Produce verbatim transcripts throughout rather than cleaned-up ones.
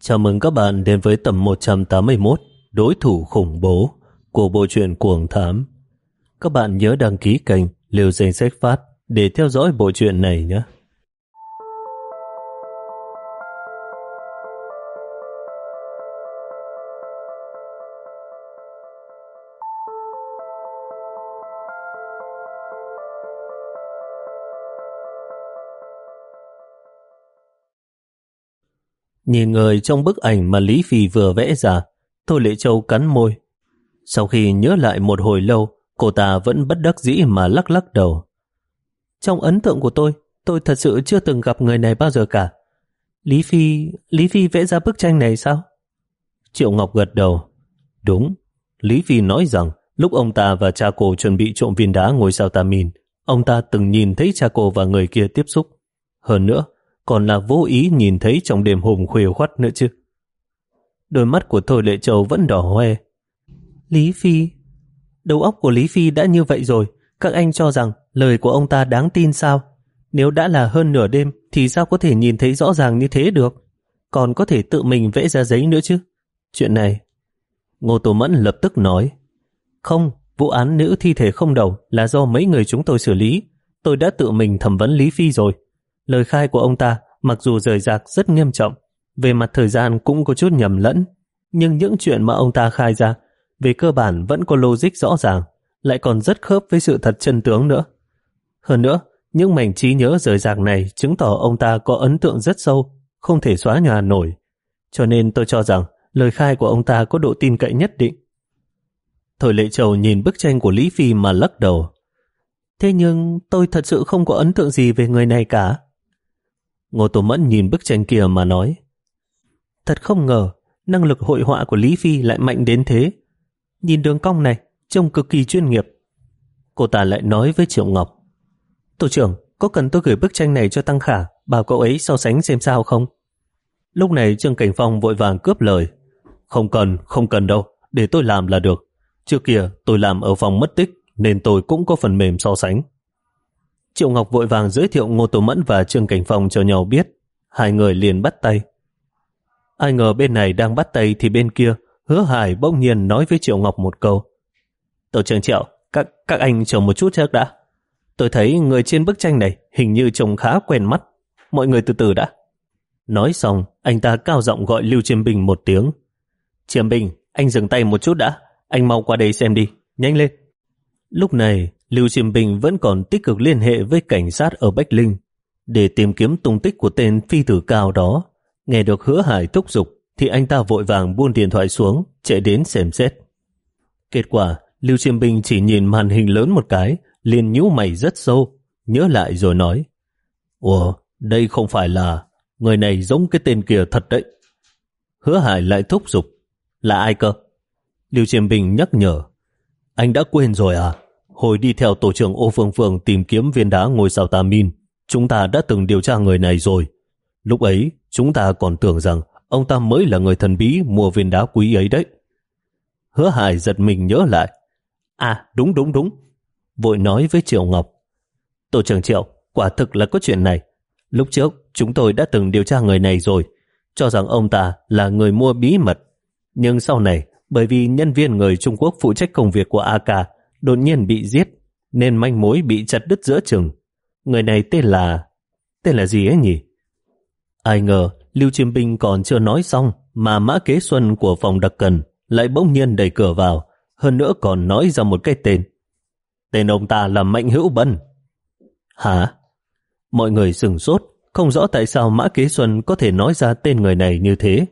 Chào mừng các bạn đến với tập một trăm tám mươi mốt Đối thủ khủng bố của bộ truyện Cuồng Thám. Các bạn nhớ đăng ký kênh Liều Danh Sách Phát để theo dõi bộ truyện này nhé. Nhìn người trong bức ảnh mà Lý Phi vừa vẽ ra, Thôi Lệ Châu cắn môi. Sau khi nhớ lại một hồi lâu, cô ta vẫn bất đắc dĩ mà lắc lắc đầu. Trong ấn tượng của tôi, tôi thật sự chưa từng gặp người này bao giờ cả. Lý Phi, Lý Phi vẽ ra bức tranh này sao? Triệu Ngọc gật đầu. Đúng, Lý Phi nói rằng lúc ông ta và cha cô chuẩn bị trộm viên đá ngôi sao Tamin, ông ta từng nhìn thấy cha cô và người kia tiếp xúc. Hơn nữa, còn là vô ý nhìn thấy trong đêm hôm khuya khoắt nữa chứ. Đôi mắt của Thôi Lệ Châu vẫn đỏ hoe. Lý Phi, đầu óc của Lý Phi đã như vậy rồi, các anh cho rằng lời của ông ta đáng tin sao? Nếu đã là hơn nửa đêm thì sao có thể nhìn thấy rõ ràng như thế được? Còn có thể tự mình vẽ ra giấy nữa chứ. Chuyện này, Ngô Tô Mẫn lập tức nói, không, vụ án nữ thi thể không đầu là do mấy người chúng tôi xử lý. Tôi đã tự mình thẩm vấn Lý Phi rồi. Lời khai của ông ta mặc dù rời rạc rất nghiêm trọng, về mặt thời gian cũng có chút nhầm lẫn, nhưng những chuyện mà ông ta khai ra về cơ bản vẫn có logic rõ ràng, lại còn rất khớp với sự thật chân tướng nữa. Hơn nữa, những mảnh trí nhớ rời rạc này chứng tỏ ông ta có ấn tượng rất sâu, không thể xóa nhòa nổi. Cho nên tôi cho rằng lời khai của ông ta có độ tin cậy nhất định. Thôi Lệ Châu nhìn bức tranh của Lý Phi mà lắc đầu. Thế nhưng tôi thật sự không có ấn tượng gì về người này cả. Ngô Tô Mẫn nhìn bức tranh kia mà nói, thật không ngờ năng lực hội họa của Lý Phi lại mạnh đến thế. Nhìn đường cong này trông cực kỳ chuyên nghiệp. Cô ta lại nói với Triệu Ngọc, tổ trưởng, có cần tôi gửi bức tranh này cho Tăng Khả, bảo cậu ấy so sánh xem sao không? Lúc này Trương Cảnh Phong vội vàng cướp lời, không cần, không cần đâu, để tôi làm là được. Trước kia tôi làm ở phòng mất tích nên tôi cũng có phần mềm so sánh. Triệu Ngọc vội vàng giới thiệu Ngô Tô Mẫn và Trương Cảnh Phong cho nhau biết. Hai người liền bắt tay. Ai ngờ bên này đang bắt tay thì bên kia Hứa Hải bỗng nhiên nói với Triệu Ngọc một câu, tổ trưởng Triệu, các, các anh chờ một chút trước đã. Tôi thấy người trên bức tranh này hình như trông khá quen mắt. Mọi người từ từ đã. Nói xong, anh ta cao giọng gọi Lưu Chiêm Bình một tiếng. Chiêm Bình, anh dừng tay một chút đã. Anh mau qua đây xem đi, nhanh lên. Lúc này, Lưu Chiêm Bình vẫn còn tích cực liên hệ với cảnh sát ở Bách Linh để tìm kiếm tung tích của tên phi tử cao đó. Nghe được Hứa Hải thúc giục thì anh ta vội vàng buông điện thoại xuống, chạy đến xem xét. Kết quả, Lưu Chiêm Bình chỉ nhìn màn hình lớn một cái, liền nhíu mày rất sâu, nhớ lại rồi nói, ủa, đây không phải là người này giống cái tên kia thật đấy. Hứa Hải lại thúc giục, là ai cơ? Lưu Chiêm Bình nhắc nhở, anh đã quên rồi à? Hồi đi theo tổ trưởng Ô Phương Phương tìm kiếm viên đá ngôi sao Tamin, chúng ta đã từng điều tra người này rồi. Lúc ấy, chúng ta còn tưởng rằng ông ta mới là người thần bí mua viên đá quý ấy đấy. Hứa Hải giật mình nhớ lại. À, đúng đúng đúng. Vội nói với Triệu Ngọc, tổ trưởng Triệu, quả thực là có chuyện này. Lúc trước, chúng tôi đã từng điều tra người này rồi, cho rằng ông ta là người mua bí mật. Nhưng sau này, bởi vì nhân viên người Trung Quốc phụ trách công việc của a ca đột nhiên bị giết, nên manh mối bị chặt đứt giữa chừng. Người này tên là... Tên là gì ấy nhỉ? Ai ngờ, Lưu Chiêm Bình còn chưa nói xong, mà Mã Kế Xuân của phòng đặc cần lại bỗng nhiên đẩy cửa vào, hơn nữa còn nói ra một cái tên. Tên ông ta là Mạnh Hữu Bân. Hả? Mọi người sửng sốt, không rõ tại sao Mã Kế Xuân có thể nói ra tên người này như thế.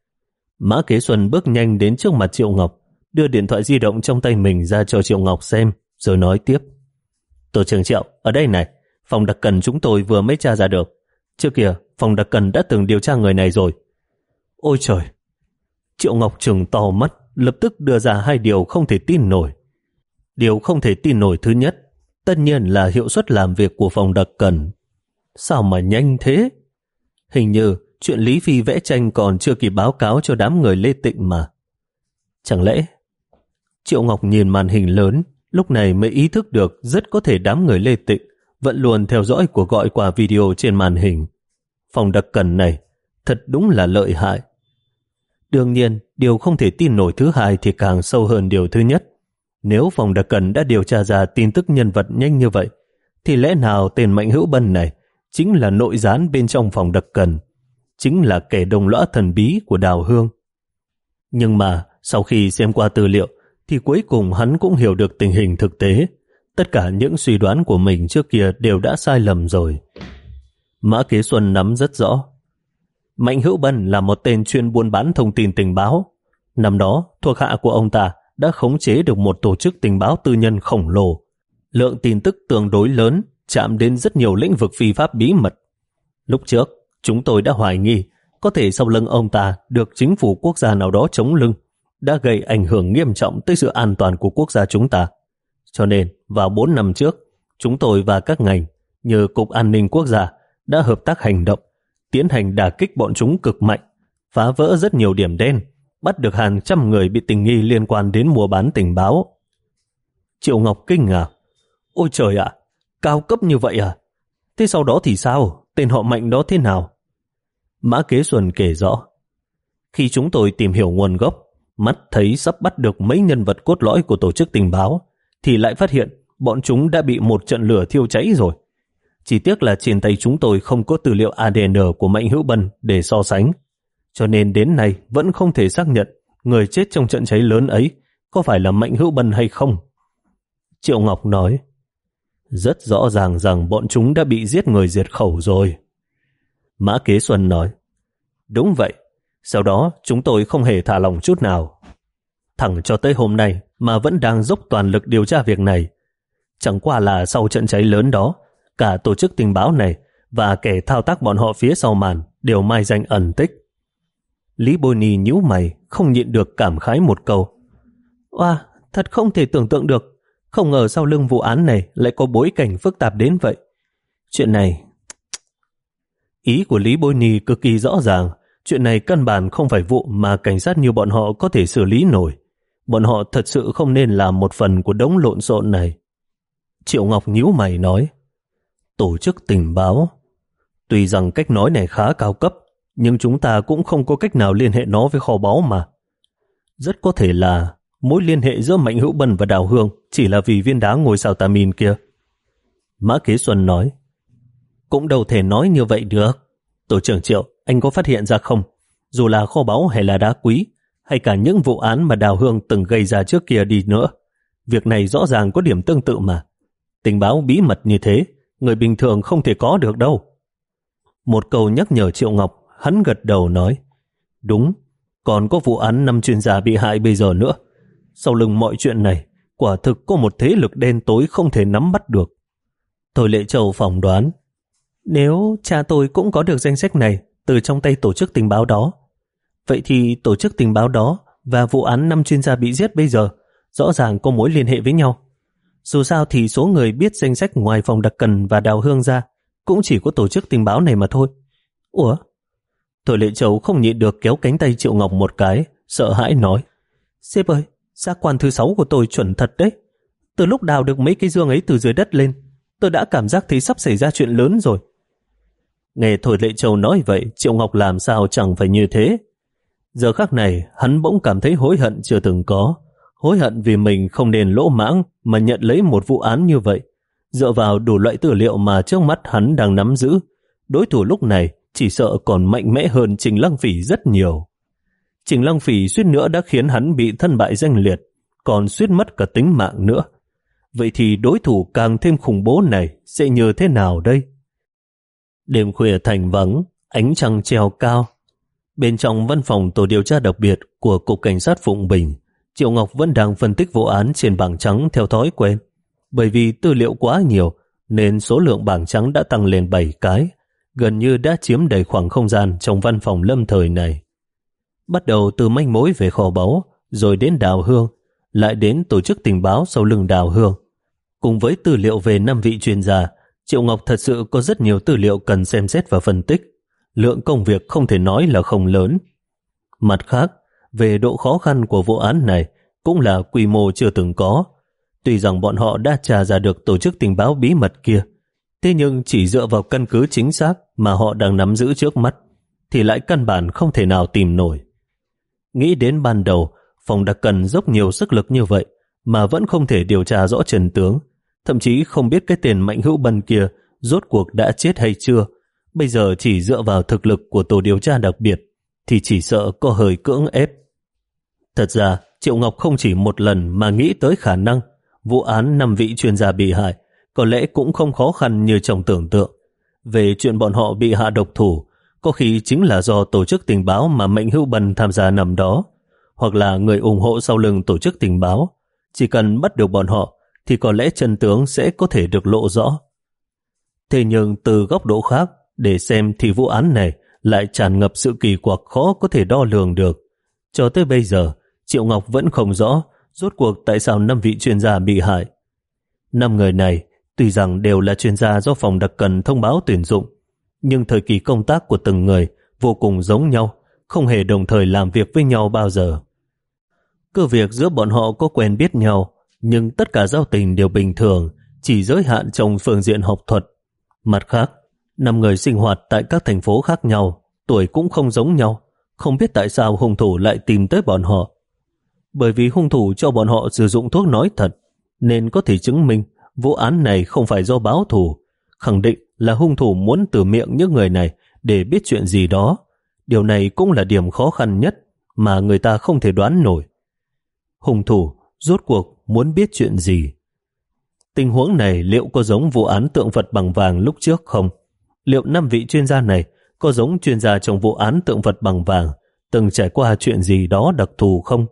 Mã Kế Xuân bước nhanh đến trước mặt Triệu Ngọc, đưa điện thoại di động trong tay mình ra cho Triệu Ngọc xem, rồi nói tiếp. Tổ trưởng Triệu, ở đây này, phòng đặc cần chúng tôi vừa mới tra ra được. Trước kia, phòng đặc cần đã từng điều tra người này rồi. Ôi trời! Triệu Ngọc trừng to mắt, lập tức đưa ra hai điều không thể tin nổi. Điều không thể tin nổi thứ nhất, tất nhiên là hiệu suất làm việc của phòng đặc cần. Sao mà nhanh thế? Hình như chuyện Lý Phi vẽ tranh còn chưa kịp báo cáo cho đám người Lê Tịnh mà. Chẳng lẽ... Triệu Ngọc nhìn màn hình lớn, lúc này mới ý thức được rất có thể đám người Lê Tịnh vẫn luôn theo dõi cuộc gọi qua video trên màn hình. Phòng đặc cần này thật đúng là lợi hại. Đương nhiên, điều không thể tin nổi thứ hai thì càng sâu hơn điều thứ nhất. Nếu phòng đặc cần đã điều tra ra tin tức nhân vật nhanh như vậy, thì lẽ nào tên Mạnh Hữu Bân này chính là nội gián bên trong phòng đặc cần, chính là kẻ đồng lõa thần bí của Đào Hương. Nhưng mà sau khi xem qua tư liệu thì cuối cùng hắn cũng hiểu được tình hình thực tế. Tất cả những suy đoán của mình trước kia đều đã sai lầm rồi. Mã Kế Xuân nắm rất rõ. Mạnh Hữu Bân là một tên chuyên buôn bán thông tin tình báo. Năm đó, thuộc hạ của ông ta đã khống chế được một tổ chức tình báo tư nhân khổng lồ. Lượng tin tức tương đối lớn, chạm đến rất nhiều lĩnh vực phi pháp bí mật. Lúc trước, chúng tôi đã hoài nghi có thể sau lưng ông ta được chính phủ quốc gia nào đó chống lưng, đã gây ảnh hưởng nghiêm trọng tới sự an toàn của quốc gia chúng ta. Cho nên, vào bốn năm trước, chúng tôi và các ngành như Cục An ninh Quốc gia đã hợp tác hành động, tiến hành đả kích bọn chúng cực mạnh, phá vỡ rất nhiều điểm đen, bắt được hàng trăm người bị tình nghi liên quan đến mua bán tình báo. Triệu Ngọc kinh ngạc. Ôi trời ạ, cao cấp như vậy à? Thế sau đó thì sao? Tên họ Mạnh đó thế nào? Mã Kế Xuân kể rõ. Khi chúng tôi tìm hiểu nguồn gốc, mắt thấy sắp bắt được mấy nhân vật cốt lõi của tổ chức tình báo, thì lại phát hiện bọn chúng đã bị một trận lửa thiêu cháy rồi. Chỉ tiếc là trên tay chúng tôi không có tư liệu a đê en của Mạnh Hữu Bân để so sánh, cho nên đến nay vẫn không thể xác nhận người chết trong trận cháy lớn ấy có phải là Mạnh Hữu Bân hay không. Triệu Ngọc nói, rất rõ ràng rằng bọn chúng đã bị giết người diệt khẩu rồi. Mã Kế Xuân nói, đúng vậy, sau đó chúng tôi không hề thả lỏng chút nào. Thẳng cho tới hôm nay mà vẫn đang dốc toàn lực điều tra việc này. Chẳng qua là sau trận cháy lớn đó, cả tổ chức tình báo này và kẻ thao tác bọn họ phía sau màn đều mai danh ẩn tích. Lý Bôi Ni nhíu mày, không nhịn được cảm khái một câu. Oa, thật không thể tưởng tượng được, không ngờ sau lưng vụ án này lại có bối cảnh phức tạp đến vậy. Chuyện này... Ý của Lý Bôi Ni cực kỳ rõ ràng, chuyện này căn bản không phải vụ mà cảnh sát như bọn họ có thể xử lý nổi. Bọn họ thật sự không nên làm một phần của đống lộn xộn này. Triệu Ngọc nhíu mày nói, tổ chức tình báo. Tuy rằng cách nói này khá cao cấp, nhưng chúng ta cũng không có cách nào liên hệ nó với kho báu mà. Rất có thể là mối liên hệ giữa Mạnh Hữu Bân và Đào Hương chỉ là vì viên đá ngôi sao tà min kia. Mã Kế Xuân nói, cũng đâu thể nói như vậy được. Tổ trưởng Triệu, anh có phát hiện ra không? Dù là kho báu hay là đá quý, hay cả những vụ án mà Đào Hương từng gây ra trước kia đi nữa, việc này rõ ràng có điểm tương tự mà. Tình báo bí mật như thế, người bình thường không thể có được đâu. Một câu nhắc nhở Triệu Ngọc, hắn gật đầu nói, đúng, còn có vụ án năm chuyên gia bị hại bây giờ nữa. Sau lưng mọi chuyện này, quả thực có một thế lực đen tối không thể nắm bắt được. Thôi Lệ Châu phỏng đoán, nếu cha tôi cũng có được danh sách này từ trong tay tổ chức tình báo đó, vậy thì tổ chức tình báo đó và vụ án năm chuyên gia bị giết bây giờ rõ ràng có mối liên hệ với nhau. Dù sao thì số người biết danh sách ngoài phòng đặc cần và Đào Hương ra cũng chỉ có tổ chức tình báo này mà thôi. Ủa? Thôi Lệ Châu không nhịn được kéo cánh tay Triệu Ngọc một cái, sợ hãi nói, sếp ơi, giác quan thứ sáu của tôi chuẩn thật đấy. Từ lúc đào được mấy cái dương ấy từ dưới đất lên, tôi đã cảm giác thấy sắp xảy ra chuyện lớn rồi. Nghe Thôi Lệ Châu nói vậy, Triệu Ngọc làm sao chẳng phải như thế. Giờ khắc này, hắn bỗng cảm thấy hối hận chưa từng có. Hối hận vì mình không nên lỗ mãng mà nhận lấy một vụ án như vậy. Dựa vào đủ loại tư liệu mà trước mắt hắn đang nắm giữ, đối thủ lúc này chỉ sợ còn mạnh mẽ hơn Trình Lăng Phỉ rất nhiều. Trình Lăng Phỉ suýt nữa đã khiến hắn bị thân bại danh liệt, còn suýt mất cả tính mạng nữa. Vậy thì đối thủ càng thêm khủng bố này sẽ như thế nào đây? Đêm khuya thành vắng, ánh trăng treo cao. Bên trong văn phòng tổ điều tra đặc biệt của Cục Cảnh sát Phụng Bình, Triệu Ngọc vẫn đang phân tích vụ án trên bảng trắng theo thói quen. Bởi vì tư liệu quá nhiều nên số lượng bảng trắng đã tăng lên bảy cái, gần như đã chiếm đầy khoảng không gian trong văn phòng lâm thời này. Bắt đầu từ manh mối về kho báu, rồi đến Đào Hương, lại đến tổ chức tình báo sau lưng Đào Hương. Cùng với tư liệu về năm vị chuyên gia, Triệu Ngọc thật sự có rất nhiều tư liệu cần xem xét và phân tích. Lượng công việc không thể nói là không lớn. Mặt khác, về độ khó khăn của vụ án này cũng là quy mô chưa từng có. Tuy rằng bọn họ đã tra ra được tổ chức tình báo bí mật kia, thế nhưng chỉ dựa vào căn cứ chính xác mà họ đang nắm giữ trước mắt, thì lại căn bản không thể nào tìm nổi. Nghĩ đến ban đầu, phòng đặc cần dốc nhiều sức lực như vậy mà vẫn không thể điều tra rõ chân tướng, thậm chí không biết cái tên Mạnh Hữu Bân kia rốt cuộc đã chết hay chưa. Bây giờ chỉ dựa vào thực lực của tổ điều tra đặc biệt thì chỉ sợ có hơi cưỡng ép. Thật ra, Triệu Ngọc không chỉ một lần mà nghĩ tới khả năng vụ án năm vị chuyên gia bị hại có lẽ cũng không khó khăn như trong tưởng tượng. Về chuyện bọn họ bị hạ độc thủ, có khi chính là do tổ chức tình báo mà Mạnh Hữu Bân tham gia nằm đó, hoặc là người ủng hộ sau lưng tổ chức tình báo. Chỉ cần bắt được bọn họ thì có lẽ chân tướng sẽ có thể được lộ rõ. Thế nhưng từ góc độ khác để xem thì vụ án này lại tràn ngập sự kỳ quặc khó có thể đo lường được. Cho tới bây giờ, Triệu Ngọc vẫn không rõ rốt cuộc tại sao năm vị chuyên gia bị hại. Năm người này tuy rằng đều là chuyên gia do phòng đặc cần thông báo tuyển dụng, nhưng thời kỳ công tác của từng người vô cùng giống nhau, không hề đồng thời làm việc với nhau bao giờ. Cứ việc giữa bọn họ có quen biết nhau, nhưng tất cả giao tình đều bình thường, chỉ giới hạn trong phương diện học thuật. Mặt khác, năm người sinh hoạt tại các thành phố khác nhau, tuổi cũng không giống nhau, không biết tại sao hung thủ lại tìm tới bọn họ. Bởi vì hung thủ cho bọn họ sử dụng thuốc nói thật, nên có thể chứng minh vụ án này không phải do báo thù, khẳng định là hung thủ muốn từ miệng những người này để biết chuyện gì đó. Điều này cũng là điểm khó khăn nhất mà người ta không thể đoán nổi. Hung thủ rốt cuộc muốn biết chuyện gì? Tình huống này liệu có giống vụ án tượng vật bằng vàng lúc trước không? Liệu năm vị chuyên gia này có giống chuyên gia trong vụ án tượng vật bằng vàng từng trải qua chuyện gì đó đặc thù không?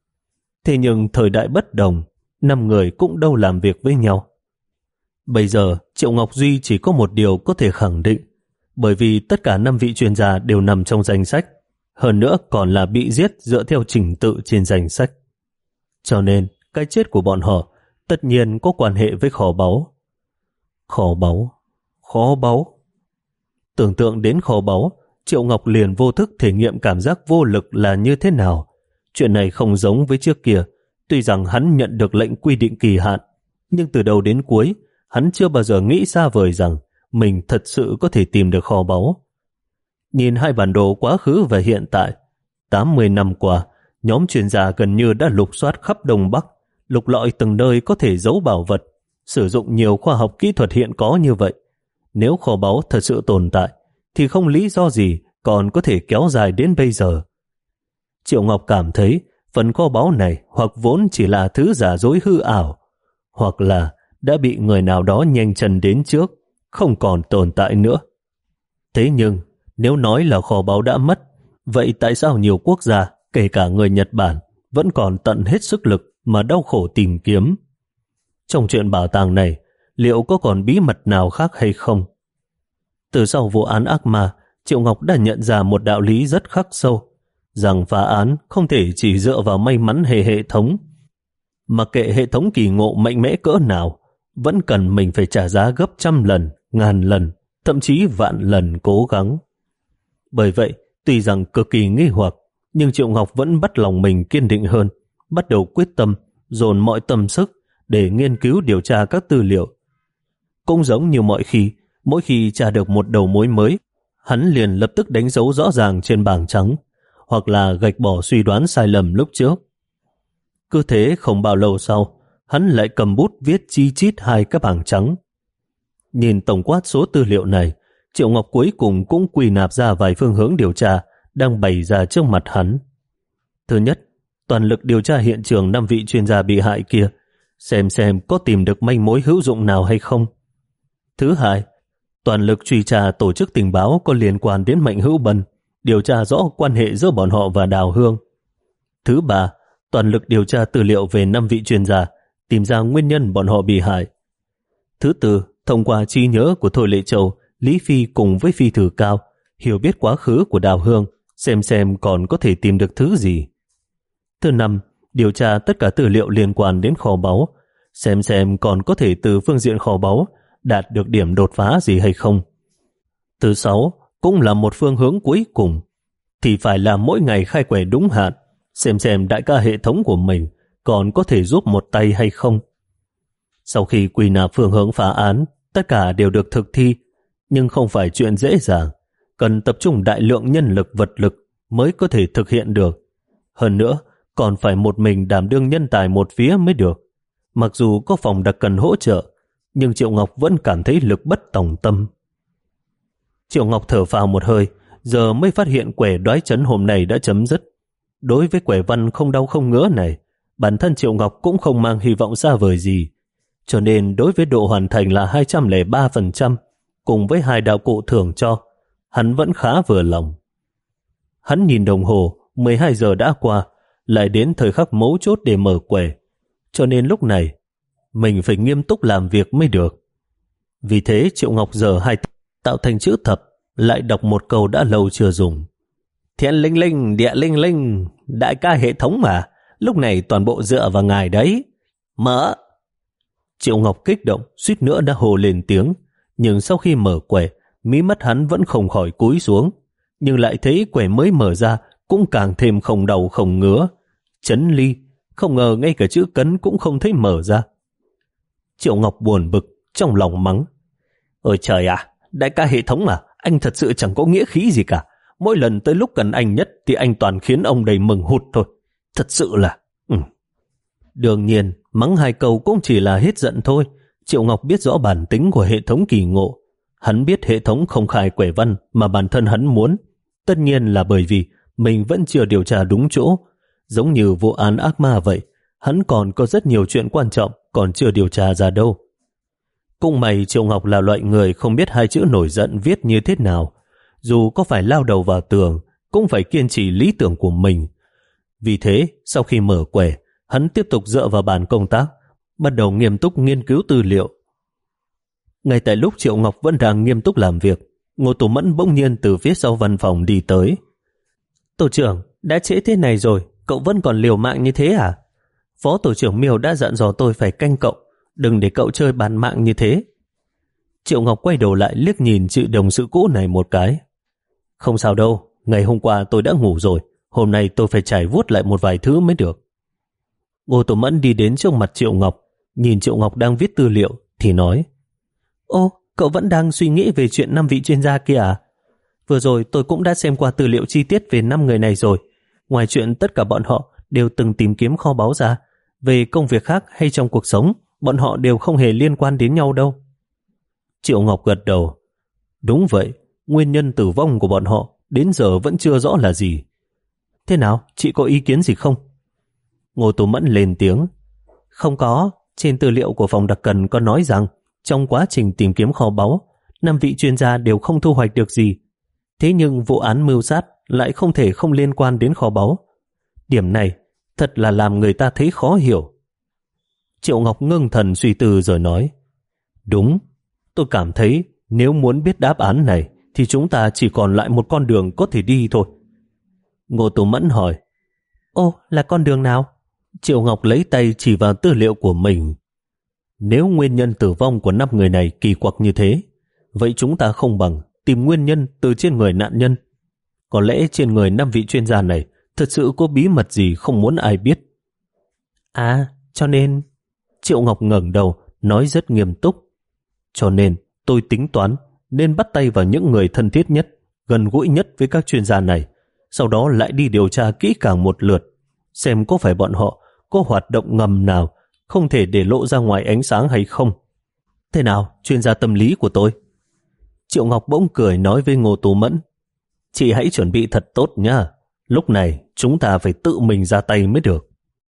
Thế nhưng thời đại bất đồng, năm người cũng đâu làm việc với nhau. Bây giờ Triệu Ngọc Duy chỉ có một điều có thể khẳng định, bởi vì tất cả năm vị chuyên gia đều nằm trong danh sách, hơn nữa còn là bị giết dựa theo trình tự trên danh sách. Cho nên cái chết của bọn họ tất nhiên có quan hệ với kho báu. Kho báu, kho báu. Tưởng tượng đến kho báu, Triệu Ngọc liền vô thức thể nghiệm cảm giác vô lực là như thế nào. Chuyện này không giống với trước kia. Tuy rằng hắn nhận được lệnh quy định kỳ hạn, nhưng từ đầu đến cuối, hắn chưa bao giờ nghĩ xa vời rằng mình thật sự có thể tìm được kho báu. Nhìn hai bản đồ quá khứ và hiện tại, tám mươi năm qua, nhóm chuyên gia gần như đã lục soát khắp Đông Bắc, lục lọi từng nơi có thể giấu bảo vật, sử dụng nhiều khoa học kỹ thuật hiện có như vậy. Nếu kho báu thật sự tồn tại, thì không lý do gì còn có thể kéo dài đến bây giờ. Triệu Ngọc cảm thấy phần kho báu này hoặc vốn chỉ là thứ giả dối hư ảo, hoặc là đã bị người nào đó nhanh chân đến trước, không còn tồn tại nữa. Thế nhưng, nếu nói là kho báu đã mất, vậy tại sao nhiều quốc gia, kể cả người Nhật Bản, vẫn còn tận hết sức lực mà đau khổ tìm kiếm? Trong chuyện bảo tàng này, liệu có còn bí mật nào khác hay không? Từ sau vụ án ác ma, Triệu Ngọc đã nhận ra một đạo lý rất khắc sâu, rằng phá án không thể chỉ dựa vào may mắn hay hệ thống. Mặc kệ hệ thống kỳ ngộ mạnh mẽ cỡ nào, vẫn cần mình phải trả giá gấp trăm lần, ngàn lần, thậm chí vạn lần cố gắng. Bởi vậy, tuy rằng cực kỳ nghi hoặc, nhưng Triệu Ngọc vẫn bắt lòng mình kiên định hơn, bắt đầu quyết tâm, dồn mọi tâm sức để nghiên cứu điều tra các tư liệu. Cũng giống như mọi khi, mỗi khi tra được một đầu mối mới, hắn liền lập tức đánh dấu rõ ràng trên bảng trắng, hoặc là gạch bỏ suy đoán sai lầm lúc trước. Cứ thế không bao lâu sau, hắn lại cầm bút viết chi chít hai cái bảng trắng. Nhìn tổng quát số tư liệu này, Triệu Ngọc cuối cùng cũng quy nạp ra vài phương hướng điều tra đang bày ra trước mặt hắn. Thứ nhất, toàn lực điều tra hiện trường năm vị chuyên gia bị hại kia, xem xem có tìm được manh mối hữu dụng nào hay không. Thứ hai, toàn lực truy tra tổ chức tình báo có liên quan đến Mạnh Hữu Bân, điều tra rõ quan hệ giữa bọn họ và Đào Hương. Thứ ba, toàn lực điều tra tư liệu về năm vị chuyên gia, tìm ra nguyên nhân bọn họ bị hại. Thứ tư, thông qua trí nhớ của Thôi Lệ Châu, Lý Phi cùng với Phi Thử Cao, hiểu biết quá khứ của Đào Hương, xem xem còn có thể tìm được thứ gì. Thứ năm, điều tra tất cả tư liệu liên quan đến kho báu, xem xem còn có thể từ phương diện kho báu đạt được điểm đột phá gì hay không. Thứ sáu, cũng là một phương hướng cuối cùng, thì phải là mỗi ngày khai quẻ đúng hạn, xem xem đại ca hệ thống của mình còn có thể giúp một tay hay không. Sau khi quy nạp phương hướng phá án, tất cả đều được thực thi, nhưng không phải chuyện dễ dàng, cần tập trung đại lượng nhân lực vật lực mới có thể thực hiện được. Hơn nữa, còn phải một mình đảm đương nhân tài một phía mới được. Mặc dù có phòng đặc cần hỗ trợ, nhưng Triệu Ngọc vẫn cảm thấy lực bất tòng tâm. Triệu Ngọc thở phào một hơi, giờ mới phát hiện quẻ đoái chấn hôm nay đã chấm dứt. Đối với quẻ văn không đau không ngứa này, bản thân Triệu Ngọc cũng không mang hy vọng xa vời gì. Cho nên đối với độ hoàn thành là hai trăm lẻ ba phần trăm, cùng với hai đạo cụ thưởng cho, hắn vẫn khá vừa lòng. Hắn nhìn đồng hồ, mười hai giờ đã qua, lại đến thời khắc mấu chốt để mở quẻ. Cho nên lúc này, mình phải nghiêm túc làm việc mới được. Vì thế Triệu Ngọc giờ hai tạo thành chữ thập, lại đọc một câu đã lâu chưa dùng. Thiên linh linh, địa linh linh, đại ca hệ thống mà, lúc này toàn bộ dựa vào ngài đấy. Mở! Triệu Ngọc kích động, suýt nữa đã hồ lên tiếng, nhưng sau khi mở quẻ, mí mắt hắn vẫn không khỏi cúi xuống, nhưng lại thấy quẻ mới mở ra cũng càng thêm không đau không ngứa. Chấn ly, không ngờ ngay cả chữ cấn cũng không thấy mở ra. Triệu Ngọc buồn bực, trong lòng mắng. Ôi trời à, đại ca hệ thống mà, anh thật sự chẳng có nghĩa khí gì cả. Mỗi lần tới lúc cần anh nhất thì anh toàn khiến ông đầy mừng hụt thôi. Thật sự là... Ừ. Đương nhiên, mắng hai câu cũng chỉ là hết giận thôi. Triệu Ngọc biết rõ bản tính của hệ thống kỳ ngộ. Hắn biết hệ thống không khai quẻ văn mà bản thân hắn muốn. Tất nhiên là bởi vì mình vẫn chưa điều tra đúng chỗ. Giống như vụ án ác ma vậy, hắn còn có rất nhiều chuyện quan trọng còn chưa điều tra ra đâu. Cũng may Triệu Ngọc là loại người không biết hai chữ nổi giận viết như thế nào. Dù có phải lao đầu vào tường, cũng phải kiên trì lý tưởng của mình. Vì thế, sau khi mở quẻ, hắn tiếp tục dựa vào bàn công tác, bắt đầu nghiêm túc nghiên cứu tư liệu. Ngay tại lúc Triệu Ngọc vẫn đang nghiêm túc làm việc, Ngô Tổ Mẫn bỗng nhiên từ phía sau văn phòng đi tới. Tổ trưởng, đã trễ thế này rồi, cậu vẫn còn liều mạng như thế à? Phó tổ trưởng Miêu đã dặn dò tôi phải canh cậu, đừng để cậu chơi bán mạng như thế. Triệu Ngọc quay đầu lại liếc nhìn chị đồng sự cũ này một cái. Không sao đâu, ngày hôm qua tôi đã ngủ rồi, hôm nay tôi phải trải vuốt lại một vài thứ mới được. Ngô Tổ Mẫn đi đến trước mặt Triệu Ngọc, nhìn Triệu Ngọc đang viết tư liệu, thì nói: Ô, cậu vẫn đang suy nghĩ về chuyện năm vị chuyên gia kia à? Vừa rồi tôi cũng đã xem qua tư liệu chi tiết về năm người này rồi. Ngoài chuyện tất cả bọn họ đều từng tìm kiếm kho báu ra, về công việc khác hay trong cuộc sống, bọn họ đều không hề liên quan đến nhau đâu. Triệu Ngọc gật đầu. Đúng vậy, nguyên nhân tử vong của bọn họ đến giờ vẫn chưa rõ là gì. Thế nào, chị có ý kiến gì không? Ngô Tú Mẫn lên tiếng. Không có, trên tư liệu của phòng đặc cần có nói rằng trong quá trình tìm kiếm kho báu, năm vị chuyên gia đều không thu hoạch được gì. Thế nhưng vụ án mưu sát lại không thể không liên quan đến kho báu. Điểm này thật là làm người ta thấy khó hiểu. Triệu Ngọc ngưng thần suy tư rồi nói: Đúng, tôi cảm thấy nếu muốn biết đáp án này thì chúng ta chỉ còn lại một con đường có thể đi thôi. Ngô Tú Mẫn hỏi: Ô, là con đường nào? Triệu Ngọc lấy tay chỉ vào tư liệu của mình. Nếu nguyên nhân tử vong của năm người này kỳ quặc như thế, vậy chúng ta không bằng tìm nguyên nhân từ trên người nạn nhân. Có lẽ trên người năm vị chuyên gia này thật sự có bí mật gì không muốn ai biết. À, cho nên... Triệu Ngọc ngẩng đầu, nói rất nghiêm túc. Cho nên tôi tính toán nên bắt tay vào những người thân thiết nhất, gần gũi nhất với các chuyên gia này, sau đó lại đi điều tra kỹ càng một lượt, xem có phải bọn họ có hoạt động ngầm nào không thể để lộ ra ngoài ánh sáng hay không. Thế nào, chuyên gia tâm lý của tôi? Triệu Ngọc bỗng cười nói với Ngô Tú Mẫn: Chị hãy chuẩn bị thật tốt nhá, lúc này chúng ta phải tự mình ra tay mới được.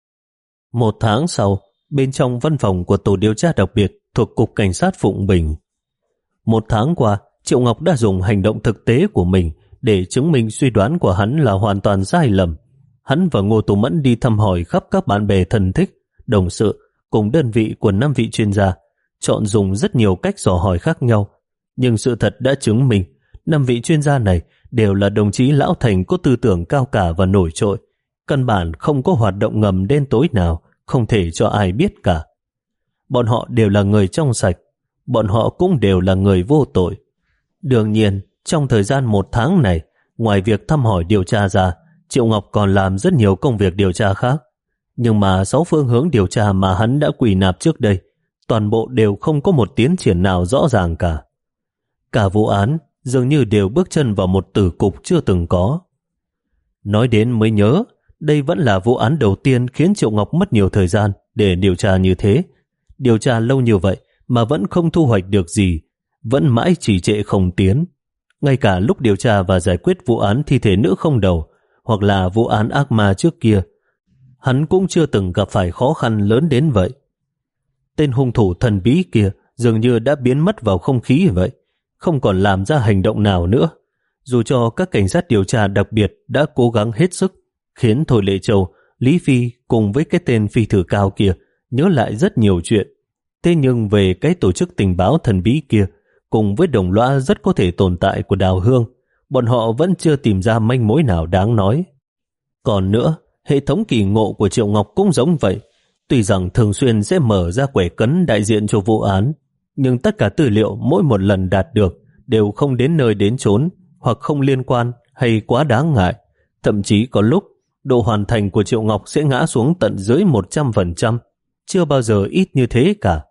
Một tháng sau, bên trong văn phòng của tổ điều tra đặc biệt thuộc Cục Cảnh sát Phụng Bình. Một tháng qua, Triệu Ngọc đã dùng hành động thực tế của mình để chứng minh suy đoán của hắn là hoàn toàn sai lầm. Hắn và Ngô Tú Mẫn đi thăm hỏi khắp các bạn bè thân thích, đồng sự cùng đơn vị của năm vị chuyên gia, chọn dùng rất nhiều cách dò hỏi khác nhau. Nhưng sự thật đã chứng minh năm vị chuyên gia này đều là đồng chí lão thành có tư tưởng cao cả và nổi trội, căn bản không có hoạt động ngầm đen tối nào không thể cho ai biết cả. Bọn họ đều là người trong sạch, bọn họ cũng đều là người vô tội. Đương nhiên, trong thời gian một tháng này, ngoài việc thăm hỏi điều tra ra, Triệu Ngọc còn làm rất nhiều công việc điều tra khác. Nhưng mà sáu phương hướng điều tra mà hắn đã quỳ nạp trước đây, toàn bộ đều không có một tiến triển nào rõ ràng cả. Cả vụ án dường như đều bước chân vào một tử cục chưa từng có. Nói đến mới nhớ, Đây vẫn là vụ án đầu tiên khiến Triệu Ngọc mất nhiều thời gian để điều tra như thế. Điều tra lâu như vậy mà vẫn không thu hoạch được gì, vẫn mãi trì trệ không tiến. Ngay cả lúc điều tra và giải quyết vụ án thi thể nữ không đầu hoặc là vụ án ác ma trước kia, hắn cũng chưa từng gặp phải khó khăn lớn đến vậy. Tên hung thủ thần bí kia dường như đã biến mất vào không khí vậy, không còn làm ra hành động nào nữa. Dù cho các cảnh sát điều tra đặc biệt đã cố gắng hết sức, khiến Thôi Lệ Châu, Lý Phi cùng với cái tên phi thử cao kia nhớ lại rất nhiều chuyện. Thế nhưng về cái tổ chức tình báo thần bí kia, cùng với đồng lõa rất có thể tồn tại của Đào Hương, bọn họ vẫn chưa tìm ra manh mối nào đáng nói. Còn nữa, hệ thống kỳ ngộ của Triệu Ngọc cũng giống vậy. Tuy rằng thường xuyên sẽ mở ra quẻ cấn đại diện cho vụ án, nhưng tất cả tư liệu mỗi một lần đạt được đều không đến nơi đến chốn, hoặc không liên quan hay quá đáng ngại. Thậm chí có lúc, độ hoàn thành của Triệu Ngọc sẽ ngã xuống tận dưới một trăm phần trăm, chưa bao giờ ít như thế cả.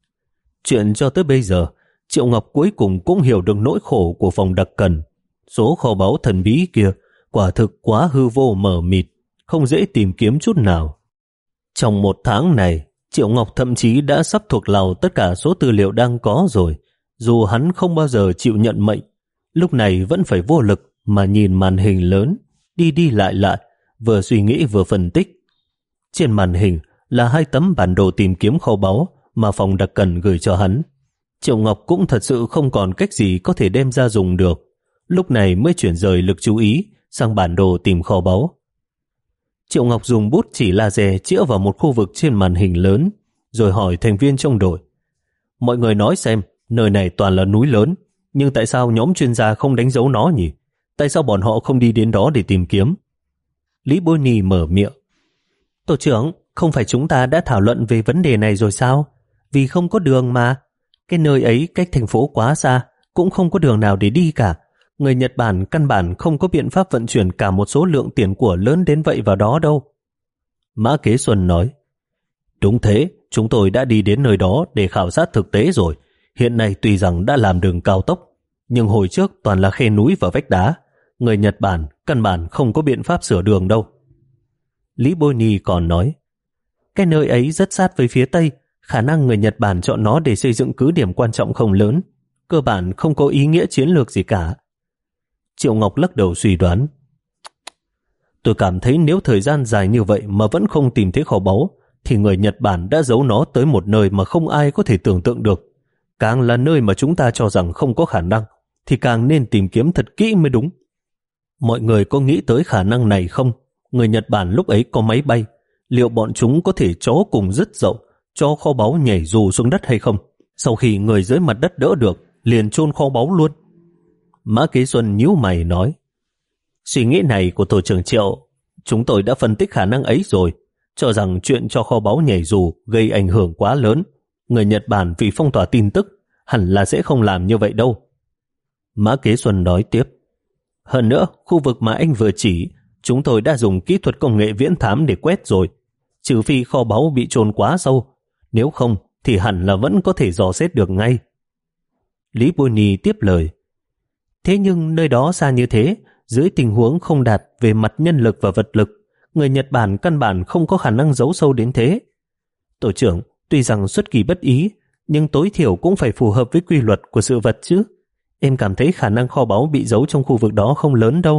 Chuyện cho tới bây giờ, Triệu Ngọc cuối cùng cũng hiểu được nỗi khổ của phòng đặc cần. Số kho báu thần bí kia quả thực quá hư vô mờ mịt, không dễ tìm kiếm chút nào. Trong một tháng này, Triệu Ngọc thậm chí đã sắp thuộc lòng tất cả số tư liệu đang có rồi. Dù hắn không bao giờ chịu nhận mệnh, lúc này vẫn phải vô lực mà nhìn màn hình lớn, đi đi lại lại, vừa suy nghĩ vừa phân tích. Trên màn hình là hai tấm bản đồ tìm kiếm kho báu mà phòng đặc cần gửi cho hắn. Triệu Ngọc cũng thật sự không còn cách gì có thể đem ra dùng được, lúc này mới chuyển rời lực chú ý sang bản đồ tìm kho báu. Triệu Ngọc dùng bút chỉ laser chĩa vào một khu vực trên màn hình lớn, rồi hỏi thành viên trong đội: mọi người nói xem, nơi này toàn là núi lớn, nhưng tại sao nhóm chuyên gia không đánh dấu nó nhỉ? Tại sao bọn họ không đi đến đó để tìm kiếm? Lý Bôi Nì mở miệng: tổ trưởng, không phải chúng ta đã thảo luận về vấn đề này rồi sao? Vì không có đường mà. Cái nơi ấy cách thành phố quá xa, cũng không có đường nào để đi cả. Người Nhật Bản căn bản không có biện pháp vận chuyển cả một số lượng tiền của lớn đến vậy vào đó đâu. Mã Kế Xuân nói: đúng thế, chúng tôi đã đi đến nơi đó để khảo sát thực tế rồi. Hiện nay tuy rằng đã làm đường cao tốc, nhưng hồi trước toàn là khe núi và vách đá. Người Nhật Bản căn bản không có biện pháp sửa đường đâu. Lý Bôi Nì còn nói: cái nơi ấy rất sát với phía Tây, khả năng người Nhật Bản chọn nó để xây dựng cứ điểm quan trọng không lớn, cơ bản không có ý nghĩa chiến lược gì cả. Triệu Ngọc lắc đầu suy đoán: tôi cảm thấy nếu thời gian dài như vậy mà vẫn không tìm thấy kho báu, thì người Nhật Bản đã giấu nó tới một nơi mà không ai có thể tưởng tượng được. Càng là nơi mà chúng ta cho rằng không có khả năng, thì càng nên tìm kiếm thật kỹ mới đúng. Mọi người có nghĩ tới khả năng này không? Người Nhật Bản lúc ấy có máy bay, liệu bọn chúng có thể chó cùng dứt dậu, cho kho báu nhảy dù xuống đất hay không? Sau khi người dưới mặt đất đỡ được, liền chôn kho báu luôn. Mã Kế Xuân nhíu mày nói: suy nghĩ này của tổ trưởng Triệu, chúng tôi đã phân tích khả năng ấy rồi, cho rằng chuyện cho kho báu nhảy dù gây ảnh hưởng quá lớn. Người Nhật Bản vì phong tỏa tin tức hẳn là sẽ không làm như vậy đâu. Mã Kế Xuân nói tiếp: hơn nữa, khu vực mà anh vừa chỉ, chúng tôi đã dùng kỹ thuật công nghệ viễn thám để quét rồi. Trừ phi kho báu bị chôn quá sâu, nếu không thì hẳn là vẫn có thể dò xét được ngay. Lý Bôi Nì tiếp lời: thế nhưng nơi đó xa như thế, dưới tình huống không đạt về mặt nhân lực và vật lực, người Nhật Bản căn bản không có khả năng giấu sâu đến thế. Tổ trưởng, tuy rằng xuất kỳ bất ý, nhưng tối thiểu cũng phải phù hợp với quy luật của sự vật chứ. Em cảm thấy khả năng kho báu bị giấu trong khu vực đó không lớn đâu.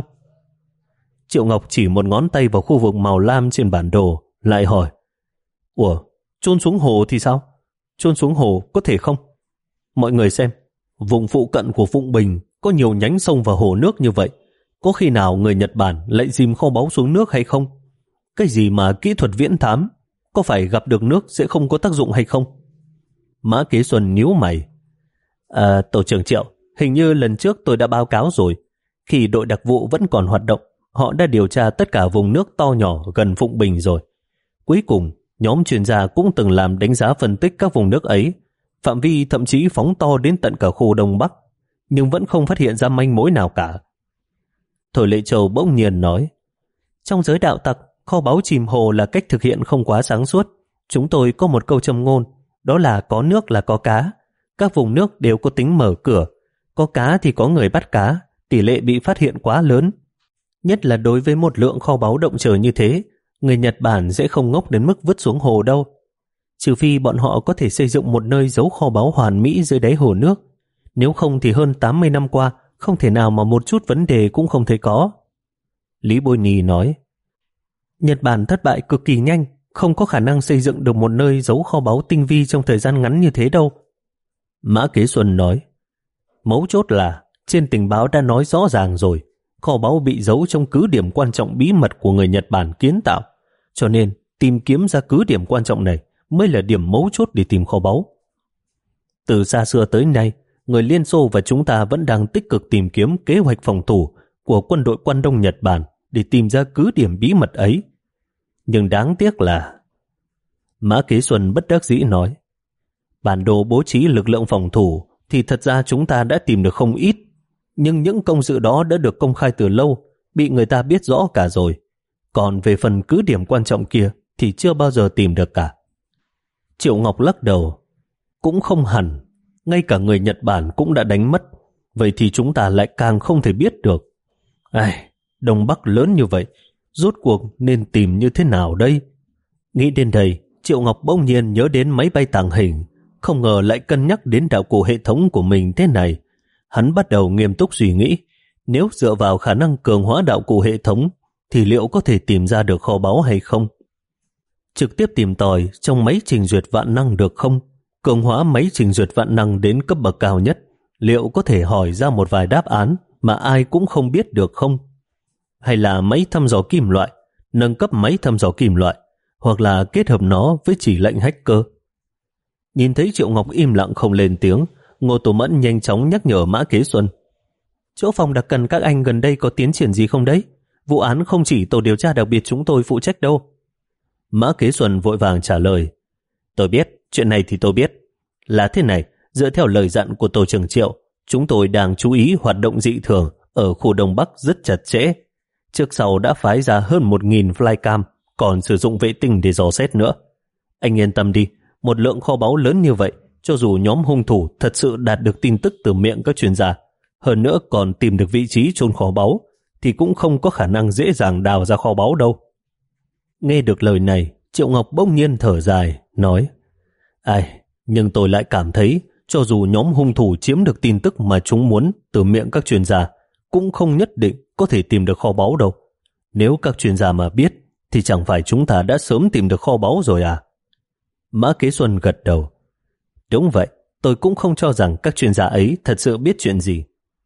Triệu Ngọc chỉ một ngón tay vào khu vực màu lam trên bản đồ, lại hỏi: ủa, chôn xuống hồ thì sao? Chôn xuống hồ có thể không? Mọi người xem, vùng phụ cận của Phụng Bình có nhiều nhánh sông và hồ nước như vậy, có khi nào người Nhật Bản lại dìm kho báu xuống nước hay không? Cái gì mà kỹ thuật viễn thám, có phải gặp được nước sẽ không có tác dụng hay không? Mã Kế Xuân nhíu mày: à, tổ trưởng Triệu, hình như lần trước tôi đã báo cáo rồi, khi đội đặc vụ vẫn còn hoạt động, họ đã điều tra tất cả vùng nước to nhỏ gần Phụng Bình rồi. Cuối cùng, nhóm chuyên gia cũng từng làm đánh giá phân tích các vùng nước ấy, phạm vi thậm chí phóng to đến tận cả khu Đông Bắc, nhưng vẫn không phát hiện ra manh mối nào cả. Thôi Lệ Châu bỗng nhiên nói: trong giới đạo tặc, kho báu chìm hồ là cách thực hiện không quá sáng suốt. Chúng tôi có một câu châm ngôn, đó là có nước là có cá. Các vùng nước đều có tính mở cửa, có cá thì có người bắt cá, tỷ lệ bị phát hiện quá lớn. Nhất là đối với một lượng kho báu động trời như thế, người Nhật Bản sẽ không ngốc đến mức vứt xuống hồ đâu. Trừ phi bọn họ có thể xây dựng một nơi giấu kho báu hoàn mỹ dưới đáy hồ nước. Nếu không thì hơn tám mươi năm qua, không thể nào mà một chút vấn đề cũng không thấy có. Lý Bôi Nì nói, Nhật Bản thất bại cực kỳ nhanh, không có khả năng xây dựng được một nơi giấu kho báu tinh vi trong thời gian ngắn như thế đâu. Mã Kế Xuân nói, mấu chốt là trên tình báo đã nói rõ ràng rồi, kho báu bị giấu trong cứ điểm quan trọng bí mật của người Nhật Bản kiến tạo, cho nên tìm kiếm ra cứ điểm quan trọng này mới là điểm mấu chốt để tìm kho báu. Từ xa xưa tới nay, người Liên Xô và chúng ta vẫn đang tích cực tìm kiếm kế hoạch phòng thủ của quân đội Quan Đông Nhật Bản để tìm ra cứ điểm bí mật ấy. Nhưng đáng tiếc là... Mã Kế Xuân bất đắc dĩ nói, bản đồ bố trí lực lượng phòng thủ thì thật ra chúng ta đã tìm được không ít, nhưng những công sự đó đã được công khai từ lâu, bị người ta biết rõ cả rồi. Còn về phần cứ điểm quan trọng kia thì chưa bao giờ tìm được cả. Triệu Ngọc lắc đầu, cũng không hẳn, ngay cả người Nhật Bản cũng đã đánh mất, vậy thì chúng ta lại càng không thể biết được. Ai, Đông Bắc lớn như vậy, rốt cuộc nên tìm như thế nào đây? Nghĩ đến đây, Triệu Ngọc bỗng nhiên nhớ đến máy bay tàng hình, không ngờ lại cân nhắc đến đạo cụ hệ thống của mình thế này. Hắn bắt đầu nghiêm túc suy nghĩ, nếu dựa vào khả năng cường hóa đạo cụ hệ thống, thì liệu có thể tìm ra được kho báu hay không? Trực tiếp tìm tòi trong máy trình duyệt vạn năng được không? Cường hóa máy trình duyệt vạn năng đến cấp bậc cao nhất, liệu có thể hỏi ra một vài đáp án mà ai cũng không biết được không? Hay là máy thăm dò kim loại, nâng cấp máy thăm dò kim loại, hoặc là kết hợp nó với chỉ lệnh hacker? Nhìn thấy Triệu Ngọc im lặng không lên tiếng, Ngô Tô Mẫn nhanh chóng nhắc nhở Mã Kế Xuân. Chỗ phòng đặc cần các anh gần đây có tiến triển gì không đấy? Vụ án không chỉ tổ điều tra đặc biệt chúng tôi phụ trách đâu. Mã Kế Xuân vội vàng trả lời. Tôi biết, chuyện này thì tôi biết. Là thế này, dựa theo lời dặn của tổ trưởng Triệu, chúng tôi đang chú ý hoạt động dị thường ở khu Đông Bắc rất chặt chẽ. Trước sau đã phái ra hơn một nghìn flycam, còn sử dụng vệ tinh để dò xét nữa. Anh yên tâm đi, một lượng kho báu lớn như vậy, cho dù nhóm hung thủ thật sự đạt được tin tức từ miệng các chuyên gia, hơn nữa còn tìm được vị trí chôn kho báu, thì cũng không có khả năng dễ dàng đào ra kho báu đâu. Nghe được lời này, Triệu Ngọc bỗng nhiên thở dài, nói, ai, nhưng tôi lại cảm thấy cho dù nhóm hung thủ chiếm được tin tức mà chúng muốn từ miệng các chuyên gia, cũng không nhất định có thể tìm được kho báu đâu. Nếu các chuyên gia mà biết, thì chẳng phải chúng ta đã sớm tìm được kho báu rồi à? Mã Kế Xuân gật đầu. Đúng vậy, tôi cũng không cho rằng các chuyên gia ấy thật sự biết chuyện gì.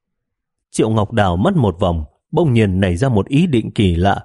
Triệu Ngọc đảo mắt một vòng, bỗng nhiên nảy ra một ý định kỳ lạ.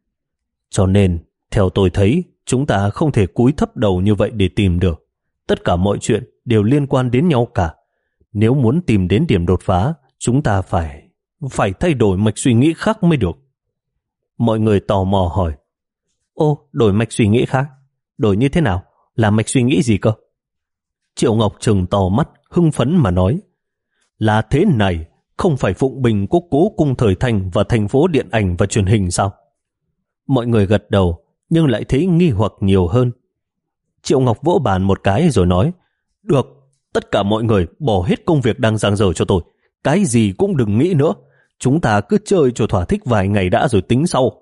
Cho nên, theo tôi thấy, chúng ta không thể cúi thấp đầu như vậy để tìm được. Tất cả mọi chuyện đều liên quan đến nhau cả. Nếu muốn tìm đến điểm đột phá, chúng ta phải phải thay đổi mạch suy nghĩ khác mới được. Mọi người tò mò hỏi, ô, đổi mạch suy nghĩ khác? Đổi như thế nào? Là mạch suy nghĩ gì cơ? Triệu Ngọc trừng to mắt, hưng phấn mà nói, là thế này, không phải Phụng Bình có Cố Cung Thời Thành và thành phố điện ảnh và truyền hình sao? Mọi người gật đầu, nhưng lại thấy nghi hoặc nhiều hơn. Triệu Ngọc vỗ bàn một cái rồi nói, được, tất cả mọi người bỏ hết công việc đang dang dở cho tôi, cái gì cũng đừng nghĩ nữa, chúng ta cứ chơi cho thỏa thích vài ngày đã rồi tính sau.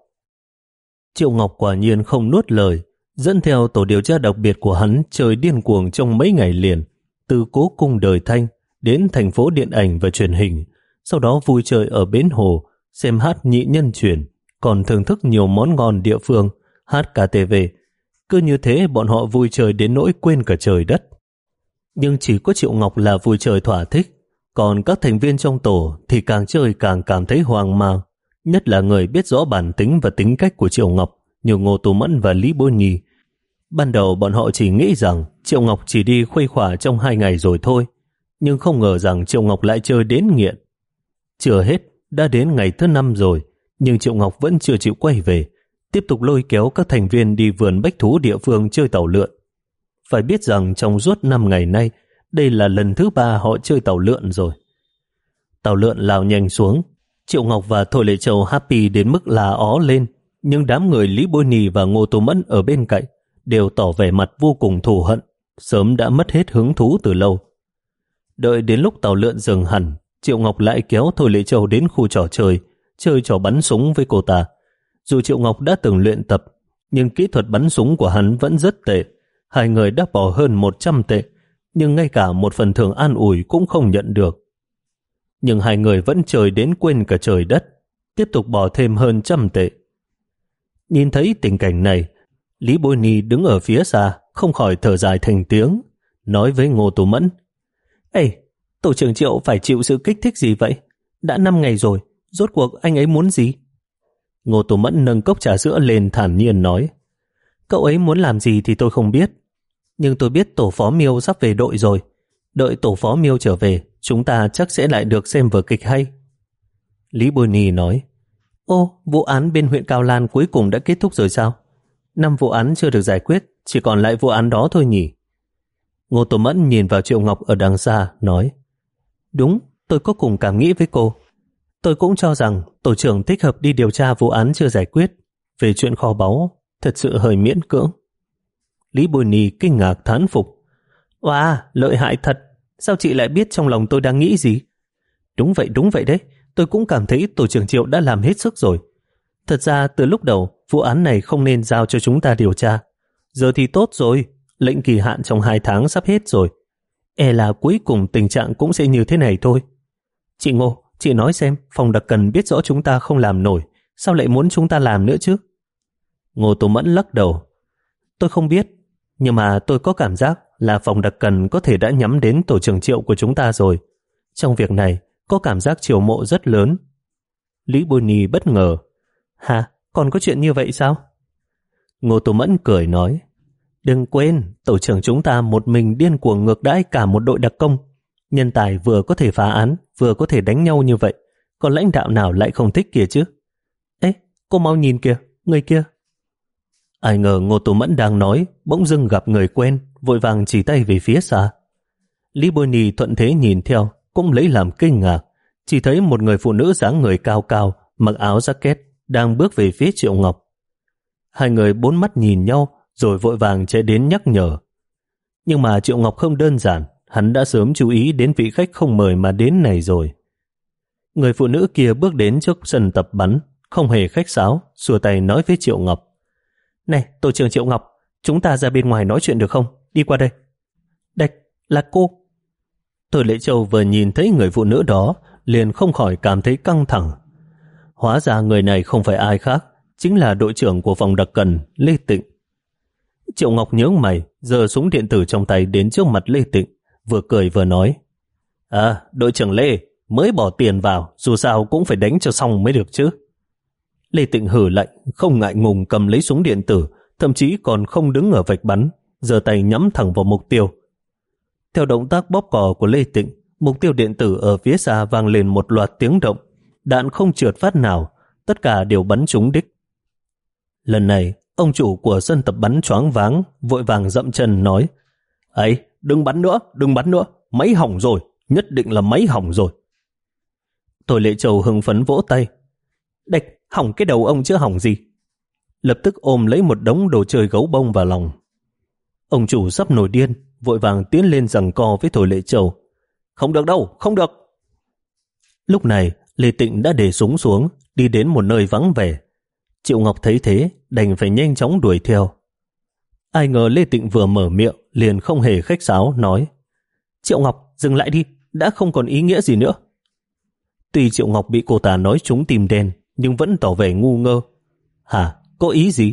Triệu Ngọc quả nhiên không nuốt lời, dẫn theo tổ điều tra đặc biệt của hắn chơi điên cuồng trong mấy ngày liền, từ Cố Cung Đời Thanh đến thành phố điện ảnh và truyền hình, sau đó vui chơi ở bến hồ, xem hát nhị nhân truyền, còn thưởng thức nhiều món ngon địa phương, hát ca tê vê. Cứ như thế bọn họ vui chơi đến nỗi quên cả trời đất. Nhưng chỉ có Triệu Ngọc là vui chơi thỏa thích, còn các thành viên trong tổ thì càng chơi càng cảm thấy hoang mang, nhất là người biết rõ bản tính và tính cách của Triệu Ngọc như Ngô Tú Mẫn và Lý Bôi Nhi. Ban đầu bọn họ chỉ nghĩ rằng Triệu Ngọc chỉ đi khuây khỏa trong hai ngày rồi thôi, nhưng không ngờ rằng Triệu Ngọc lại chơi đến nghiện. Chưa hết, đã đến ngày thứ năm rồi, nhưng Triệu Ngọc vẫn chưa chịu quay về, tiếp tục lôi kéo các thành viên đi vườn bách thú địa phương chơi tàu lượn. Phải biết rằng trong suốt năm ngày nay, đây là lần thứ ba họ chơi tàu lượn rồi. Tàu lượn lao nhanh xuống, Triệu Ngọc và Thôi Lệ Châu happy đến mức là ó lên, nhưng đám người Lý Bôi Nì và Ngô Tô Mẫn ở bên cạnh đều tỏ vẻ mặt vô cùng thù hận, sớm đã mất hết hứng thú từ lâu. Đợi đến lúc tàu lượn dừng hẳn, Triệu Ngọc lại kéo Thôi Lệ Châu đến khu trò chơi, chơi trò bắn súng với cô ta. Dù Triệu Ngọc đã từng luyện tập, nhưng kỹ thuật bắn súng của hắn vẫn rất tệ. Hai người đã bỏ hơn một trăm tệ, nhưng ngay cả một phần thưởng an ủi cũng không nhận được. Nhưng hai người vẫn chơi đến quên cả trời đất, tiếp tục bỏ thêm hơn trăm tệ. Nhìn thấy tình cảnh này, Lý Bôi Ni đứng ở phía xa, không khỏi thở dài thành tiếng, nói với Ngô Tú Mẫn: Ê, tổ trưởng Triệu phải chịu sự kích thích gì vậy? Đã năm ngày rồi, rốt cuộc anh ấy muốn gì? Ngô Tú Mẫn nâng cốc trà sữa lên thản nhiên nói: Cậu ấy muốn làm gì thì tôi không biết, nhưng tôi biết tổ phó Miêu sắp về đội rồi. Đợi tổ phó Miêu trở về, chúng ta chắc sẽ lại được xem vở kịch hay. Lý Bôi Ni nói: Ô, vụ án bên huyện Cao Lan cuối cùng đã kết thúc rồi sao? Năm vụ án chưa được giải quyết, chỉ còn lại vụ án đó thôi nhỉ? Ngô Tú Mẫn nhìn vào Triệu Ngọc ở đằng xa, nói: Đúng, tôi có cùng cảm nghĩ với cô. Tôi cũng cho rằng tổ trưởng thích hợp đi điều tra vụ án chưa giải quyết. Về chuyện kho báu, thật sự hơi miễn cưỡng. Lý Bôi Ni kinh ngạc thán phục: Wow, lợi hại thật. Sao chị lại biết trong lòng tôi đang nghĩ gì? Đúng vậy, đúng vậy đấy. Tôi cũng cảm thấy tổ trưởng Triệu đã làm hết sức rồi. Thật ra từ lúc đầu, vụ án này không nên giao cho chúng ta điều tra. Giờ thì tốt rồi, lệnh kỳ hạn trong hai tháng sắp hết rồi. E là cuối cùng tình trạng cũng sẽ như thế này thôi. Chị Ngô, chị nói xem, phòng đặc cần biết rõ chúng ta không làm nổi, sao lại muốn chúng ta làm nữa chứ? Ngô Tú Mẫn lắc đầu: Tôi không biết, nhưng mà tôi có cảm giác là phòng đặc cần có thể đã nhắm đến tổ trưởng Triệu của chúng ta rồi. Trong việc này, có cảm giác chiều mộ rất lớn. Lý Bôi Ni bất ngờ: Hả, còn có chuyện như vậy sao? Ngô Tú Mẫn cười nói: Đừng quên, tổ trưởng chúng ta một mình điên cuồng ngược đãi cả một đội đặc công. Nhân tài vừa có thể phá án, vừa có thể đánh nhau như vậy, còn lãnh đạo nào lại không thích kìa chứ? Ê, cô mau nhìn kìa, người kia. Ai ngờ Ngô Tú Mẫn đang nói, bỗng dưng gặp người quen, vội vàng chỉ tay về phía xa. Lý Bôi Ni thuận thế nhìn theo, cũng lấy làm kinh ngạc, chỉ thấy một người phụ nữ dáng người cao cao, mặc áo jacket, đang bước về phía Triệu Ngọc. Hai người bốn mắt nhìn nhau, rồi vội vàng chạy đến nhắc nhở. Nhưng mà Triệu Ngọc không đơn giản, hắn đã sớm chú ý đến vị khách không mời mà đến này rồi. Người phụ nữ kia bước đến trước sân tập bắn, không hề khách sáo, xua tay nói với Triệu Ngọc: Này, tổ trưởng Triệu Ngọc, chúng ta ra bên ngoài nói chuyện được không? Đi qua đây. Đạch, là cô. Thôi Lệ Châu vừa nhìn thấy người phụ nữ đó, liền không khỏi cảm thấy căng thẳng. Hóa ra người này không phải ai khác, chính là đội trưởng của phòng đặc cần, Lê Tịnh. Triệu Ngọc nhướng mày, giơ súng điện tử trong tay đến trước mặt Lê Tịnh, vừa cười vừa nói: À, đội trưởng Lê, mới bỏ tiền vào, dù sao cũng phải đánh cho xong mới được chứ. Lê Tịnh hử lạnh, không ngại ngùng cầm lấy súng điện tử, thậm chí còn không đứng ở vạch bắn, giơ tay nhắm thẳng vào mục tiêu. Theo động tác bóp cò của Lê Tịnh, mục tiêu điện tử ở phía xa vang lên một loạt tiếng động, đạn không trượt phát nào, tất cả đều bắn trúng đích. Lần này, ông chủ của sân tập bắn choáng váng, vội vàng dậm chân nói: Ấy, đừng bắn nữa, đừng bắn nữa, máy hỏng rồi, nhất định là máy hỏng rồi. Thôi Lệ Châu hưng phấn vỗ tay: Đạch, hỏng cái đầu ông chứ hỏng gì. Lập tức ôm lấy một đống đồ chơi gấu bông vào lòng. Ông chủ sắp nổi điên, vội vàng tiến lên giằng co với Thôi Lệ Châu: Không được đâu, không được. Lúc này, Lê Tịnh đã để súng xuống, đi đến một nơi vắng vẻ. Triệu Ngọc thấy thế, đành phải nhanh chóng đuổi theo. Ai ngờ Lê Tịnh vừa mở miệng, liền không hề khách sáo, nói: Triệu Ngọc, dừng lại đi, đã không còn ý nghĩa gì nữa. Tuy Triệu Ngọc bị cô ta nói trúng tim đen, nhưng vẫn tỏ vẻ ngu ngơ. Hả, có ý gì?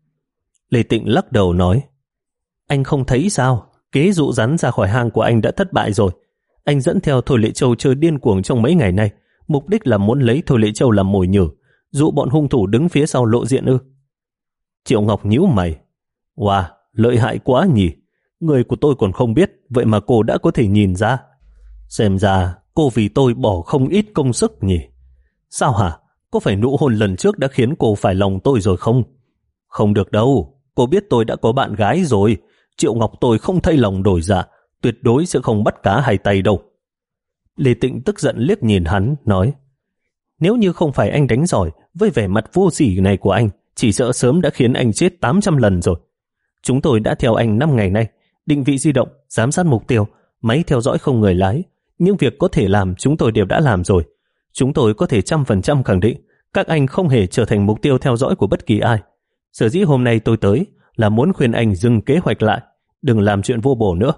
Lê Tịnh lắc đầu nói: Anh không thấy sao, kế dụ rắn ra khỏi hang của anh đã thất bại rồi. Anh dẫn theo Thôi Lệ Châu chơi điên cuồng trong mấy ngày nay, mục đích là muốn lấy Thôi Lệ Châu làm mồi nhử, dụ bọn hung thủ đứng phía sau lộ diện ư? Triệu Ngọc nhíu mày: Wow, lợi hại quá nhỉ. Người của tôi còn không biết, vậy mà cô đã có thể nhìn ra. Xem ra cô vì tôi bỏ không ít công sức nhỉ. Sao hả? Có phải nụ hôn lần trước đã khiến cô phải lòng tôi rồi không? Không được đâu, cô biết tôi đã có bạn gái rồi. Triệu Ngọc tôi không thay lòng đổi dạ, tuyệt đối sẽ không bắt cá hai tay đâu. Lê Tịnh tức giận liếc nhìn hắn, nói: Nếu như không phải anh đánh giỏi, với vẻ mặt vô sỉ này của anh, chỉ sợ sớm đã khiến anh chết tám trăm lần rồi. Chúng tôi đã theo anh năm ngày nay, định vị di động, giám sát mục tiêu, máy theo dõi không người lái. Những việc có thể làm chúng tôi đều đã làm rồi. Chúng tôi có thể trăm phần trăm khẳng định các anh không hề trở thành mục tiêu theo dõi của bất kỳ ai. Sở dĩ hôm nay tôi tới là muốn khuyên anh dừng kế hoạch lại, đừng làm chuyện vô bổ nữa.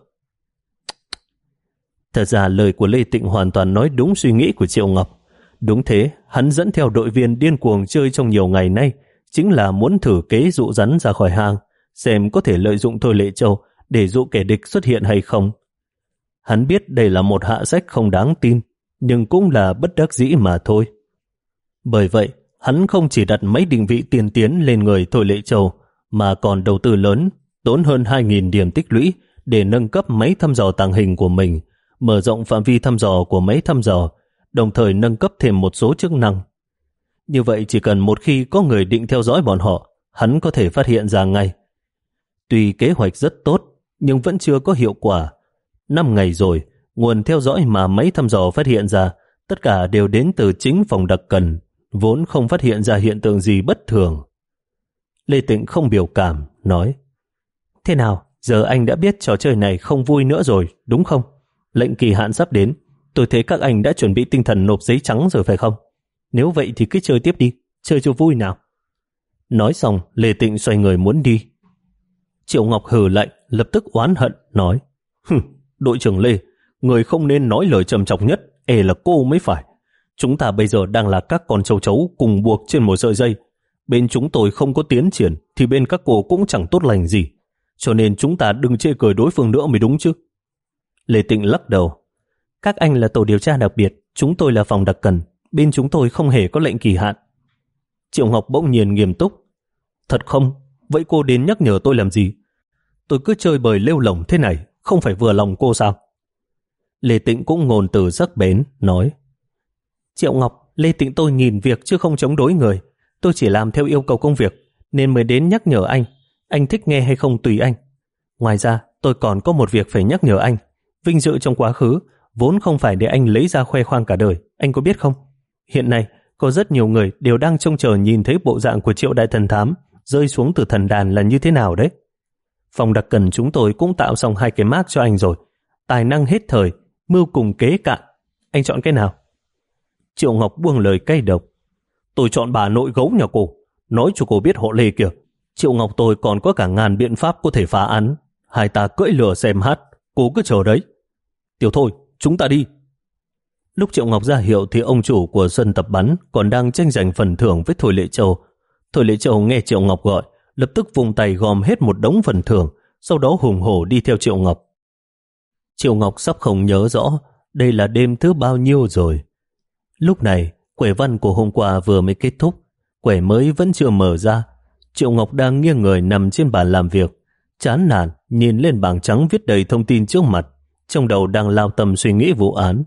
Thật ra lời của Lê Tịnh hoàn toàn nói đúng suy nghĩ của Triệu Ngọc. Đúng thế, hắn dẫn theo đội viên điên cuồng chơi trong nhiều ngày nay chính là muốn thử kế dụ rắn ra khỏi hang, xem có thể lợi dụng Thôi Lệ Châu để dụ kẻ địch xuất hiện hay không. Hắn biết đây là một hạ sách không đáng tin, nhưng cũng là bất đắc dĩ mà thôi. Bởi vậy, hắn không chỉ đặt máy định vị tiên tiến lên người Thôi Lệ Châu, mà còn đầu tư lớn, tốn hơn hai nghìn điểm tích lũy để nâng cấp máy thăm dò tàng hình của mình, mở rộng phạm vi thăm dò của máy thăm dò, đồng thời nâng cấp thêm một số chức năng. Như vậy chỉ cần một khi có người định theo dõi bọn họ, hắn có thể phát hiện ra ngay. Tuy kế hoạch rất tốt, nhưng vẫn chưa có hiệu quả. Năm ngày rồi, nguồn theo dõi mà máy thăm dò phát hiện ra tất cả đều đến từ chính phòng đặc cần, vốn không phát hiện ra hiện tượng gì bất thường. Lê Tịnh không biểu cảm, nói: Thế nào, giờ anh đã biết trò chơi này không vui nữa rồi, đúng không? Lệnh kỳ hạn sắp đến, tôi thấy các anh đã chuẩn bị tinh thần nộp giấy trắng rồi phải không? Nếu vậy thì cứ chơi tiếp đi, chơi cho vui nào. Nói xong, Lê Tịnh xoay người muốn đi. Triệu Ngọc hừ lạnh, lập tức oán hận, nói: Hừm, đội trưởng Lê, người không nên nói lời trầm trọng nhất, e là cô mới phải. Chúng ta bây giờ đang là các con châu chấu cùng buộc trên một sợi dây. Bên chúng tôi không có tiến triển, thì bên các cô cũng chẳng tốt lành gì. Cho nên chúng ta đừng chê cười đối phương nữa mới đúng chứ. Lê Tịnh lắc đầu: Các anh là tổ điều tra đặc biệt, chúng tôi là phòng đặc cần, bên chúng tôi không hề có lệnh kỳ hạn. Triệu Ngọc bỗng nhiên nghiêm túc: Thật không? Vậy cô đến nhắc nhở tôi làm gì? Tôi cứ chơi bời lêu lổng thế này, không phải vừa lòng cô sao? Lê Tịnh cũng ngôn từ sắc bén, nói: Triệu Ngọc, Lê Tịnh tôi nhìn việc chứ không chống đối người. Tôi chỉ làm theo yêu cầu công việc, nên mới đến nhắc nhở anh. Anh thích nghe hay không tùy anh. Ngoài ra, tôi còn có một việc phải nhắc nhở anh. Vinh dự trong quá khứ vốn không phải để anh lấy ra khoe khoang cả đời, anh có biết không? Hiện nay, có rất nhiều người đều đang trông chờ nhìn thấy bộ dạng của Triệu đại thần thám rơi xuống từ thần đàn là như thế nào đấy. Phòng đặc cần chúng tôi cũng tạo xong hai cái mác cho anh rồi. Tài năng hết thời, mưu cùng kế cạn. Anh chọn cái nào? Triệu Ngọc buông lời cay độc: Tôi chọn bà nội gấu nhà cô. Nói cho cô biết họ Lê kìa, Triệu Ngọc tôi còn có cả ngàn biện pháp có thể phá án. Hai ta cưỡi lửa xem hát, cô cứ chờ đấy. Tiểu Thôi, chúng ta đi. Lúc Triệu Ngọc ra hiệu thì ông chủ của sân tập bắn còn đang tranh giành phần thưởng với Thôi Lệ Châu. Thôi Lệ Châu nghe Triệu Ngọc gọi, lập tức vùng tay gom hết một đống phần thưởng, sau đó hùng hổ đi theo Triệu Ngọc. Triệu Ngọc sắp không nhớ rõ đây là đêm thứ bao nhiêu rồi. Lúc này, quẻ văn của hôm qua vừa mới kết thúc, quẻ mới vẫn chưa mở ra. Triệu Ngọc đang nghiêng người nằm trên bàn làm việc, chán nản nhìn lên bảng trắng viết đầy thông tin trước mặt, trong đầu đang lao tâm suy nghĩ vụ án.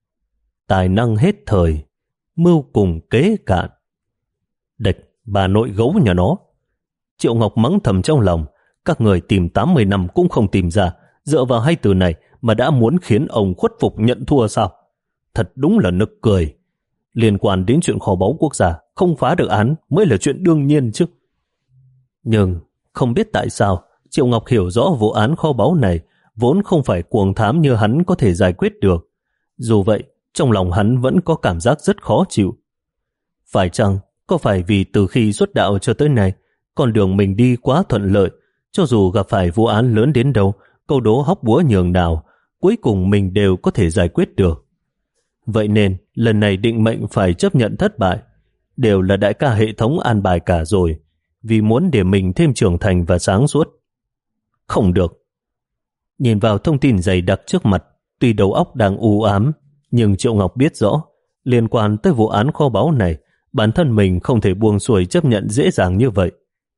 Tài năng hết thời, mưu cùng kế cạn. Địch, bà nội gấu nhà nó. Triệu Ngọc mắng thầm trong lòng, các người tìm tám mươi năm cũng không tìm ra, dựa vào hai từ này mà đã muốn khiến ông khuất phục nhận thua sao? Thật đúng là nực cười. Liên quan đến chuyện kho báu quốc gia, không phá được án mới là chuyện đương nhiên chứ. Nhưng không biết tại sao Triệu Ngọc hiểu rõ vụ án kho báu này vốn không phải cuồng thám như hắn có thể giải quyết được. Dù vậy, trong lòng hắn vẫn có cảm giác rất khó chịu. Phải chăng có phải vì từ khi xuất đạo cho tới nay, con đường mình đi quá thuận lợi, cho dù gặp phải vụ án lớn đến đâu, câu đố hóc búa nhường nào, cuối cùng mình đều có thể giải quyết được. Vậy nên, lần này định mệnh phải chấp nhận thất bại. Đều là đại ca hệ thống an bài cả rồi, vì muốn để mình thêm trưởng thành và sáng suốt. Không được. Nhìn vào thông tin dày đặc trước mặt, tuy đầu óc đang u ám, nhưng Triệu Ngọc biết rõ, liên quan tới vụ án kho báu này, bản thân mình không thể buông xuôi chấp nhận dễ dàng như vậy.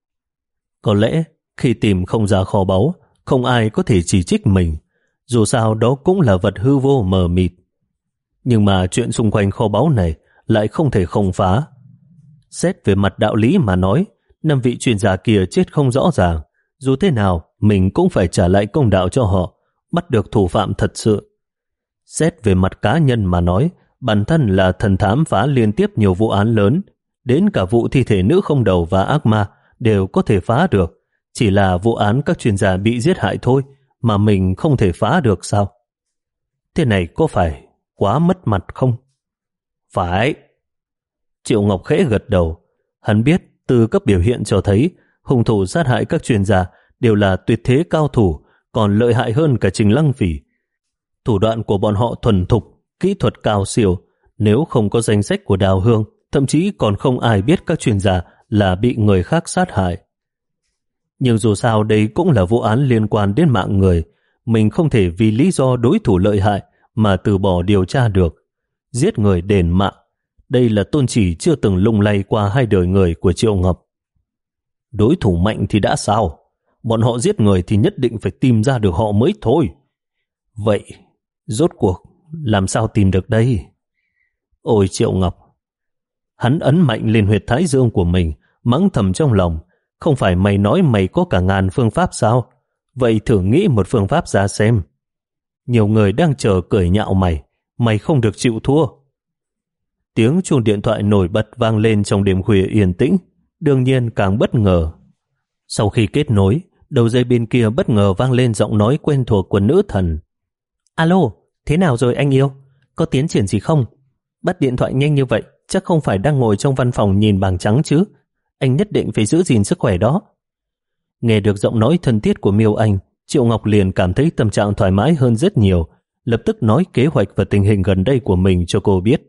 Có lẽ, khi tìm không ra kho báu, không ai có thể chỉ trích mình, dù sao đó cũng là vật hư vô mờ mịt. Nhưng mà chuyện xung quanh kho báu này lại không thể không phá. Xét về mặt đạo lý mà nói, năm vị chuyên gia kia chết không rõ ràng, dù thế nào mình cũng phải trả lại công đạo cho họ, bắt được thủ phạm thật sự. Xét về mặt cá nhân mà nói, bản thân là thần thám phá liên tiếp nhiều vụ án lớn, đến cả vụ thi thể nữ không đầu và ác ma đều có thể phá được, chỉ là vụ án các chuyên gia bị giết hại thôi mà mình không thể phá được sao? Thế này có phải quá mất mặt không? Phải. Triệu Ngọc khẽ gật đầu. Hắn biết từ các biểu hiện cho thấy hung thủ sát hại các chuyên gia đều là tuyệt thế cao thủ, còn lợi hại hơn cả Trình Lăng Phỉ. Thủ đoạn của bọn họ thuần thục, kỹ thuật cao siêu. Nếu không có danh sách của Đào Hương, thậm chí còn không ai biết các chuyên gia là bị người khác sát hại. Nhưng dù sao đây cũng là vụ án liên quan đến mạng người. Mình không thể vì lý do đối thủ lợi hại mà từ bỏ điều tra được. Giết người đền mạng, đây là tôn chỉ chưa từng lung lay qua hai đời người của Triệu Ngọc. Đối thủ mạnh thì đã sao? Bọn họ giết người thì nhất định phải tìm ra được họ mới thôi. Vậy, rốt cuộc, làm sao tìm được đây? Ôi Triệu Ngọc! Hắn ấn mạnh lên huyệt thái dương của mình, mắng thầm trong lòng. Không phải mày nói mày có cả ngàn phương pháp sao? Vậy thử nghĩ một phương pháp ra xem. Nhiều người đang chờ cười nhạo mày. Mày không được chịu thua. Tiếng chuông điện thoại nổi bật vang lên trong đêm khuya yên tĩnh. Đương nhiên càng bất ngờ. Sau khi kết nối, đầu dây bên kia bất ngờ vang lên giọng nói quen thuộc của nữ thần. Alo, thế nào rồi anh yêu? Có tiến triển gì không? Bắt điện thoại nhanh như vậy, chắc không phải đang ngồi trong văn phòng nhìn bảng trắng chứ. Anh nhất định phải giữ gìn sức khỏe đó. Nghe được giọng nói thân thiết của Miêu Anh, Triệu Ngọc liền cảm thấy tâm trạng thoải mái hơn rất nhiều, lập tức nói kế hoạch và tình hình gần đây của mình cho cô biết.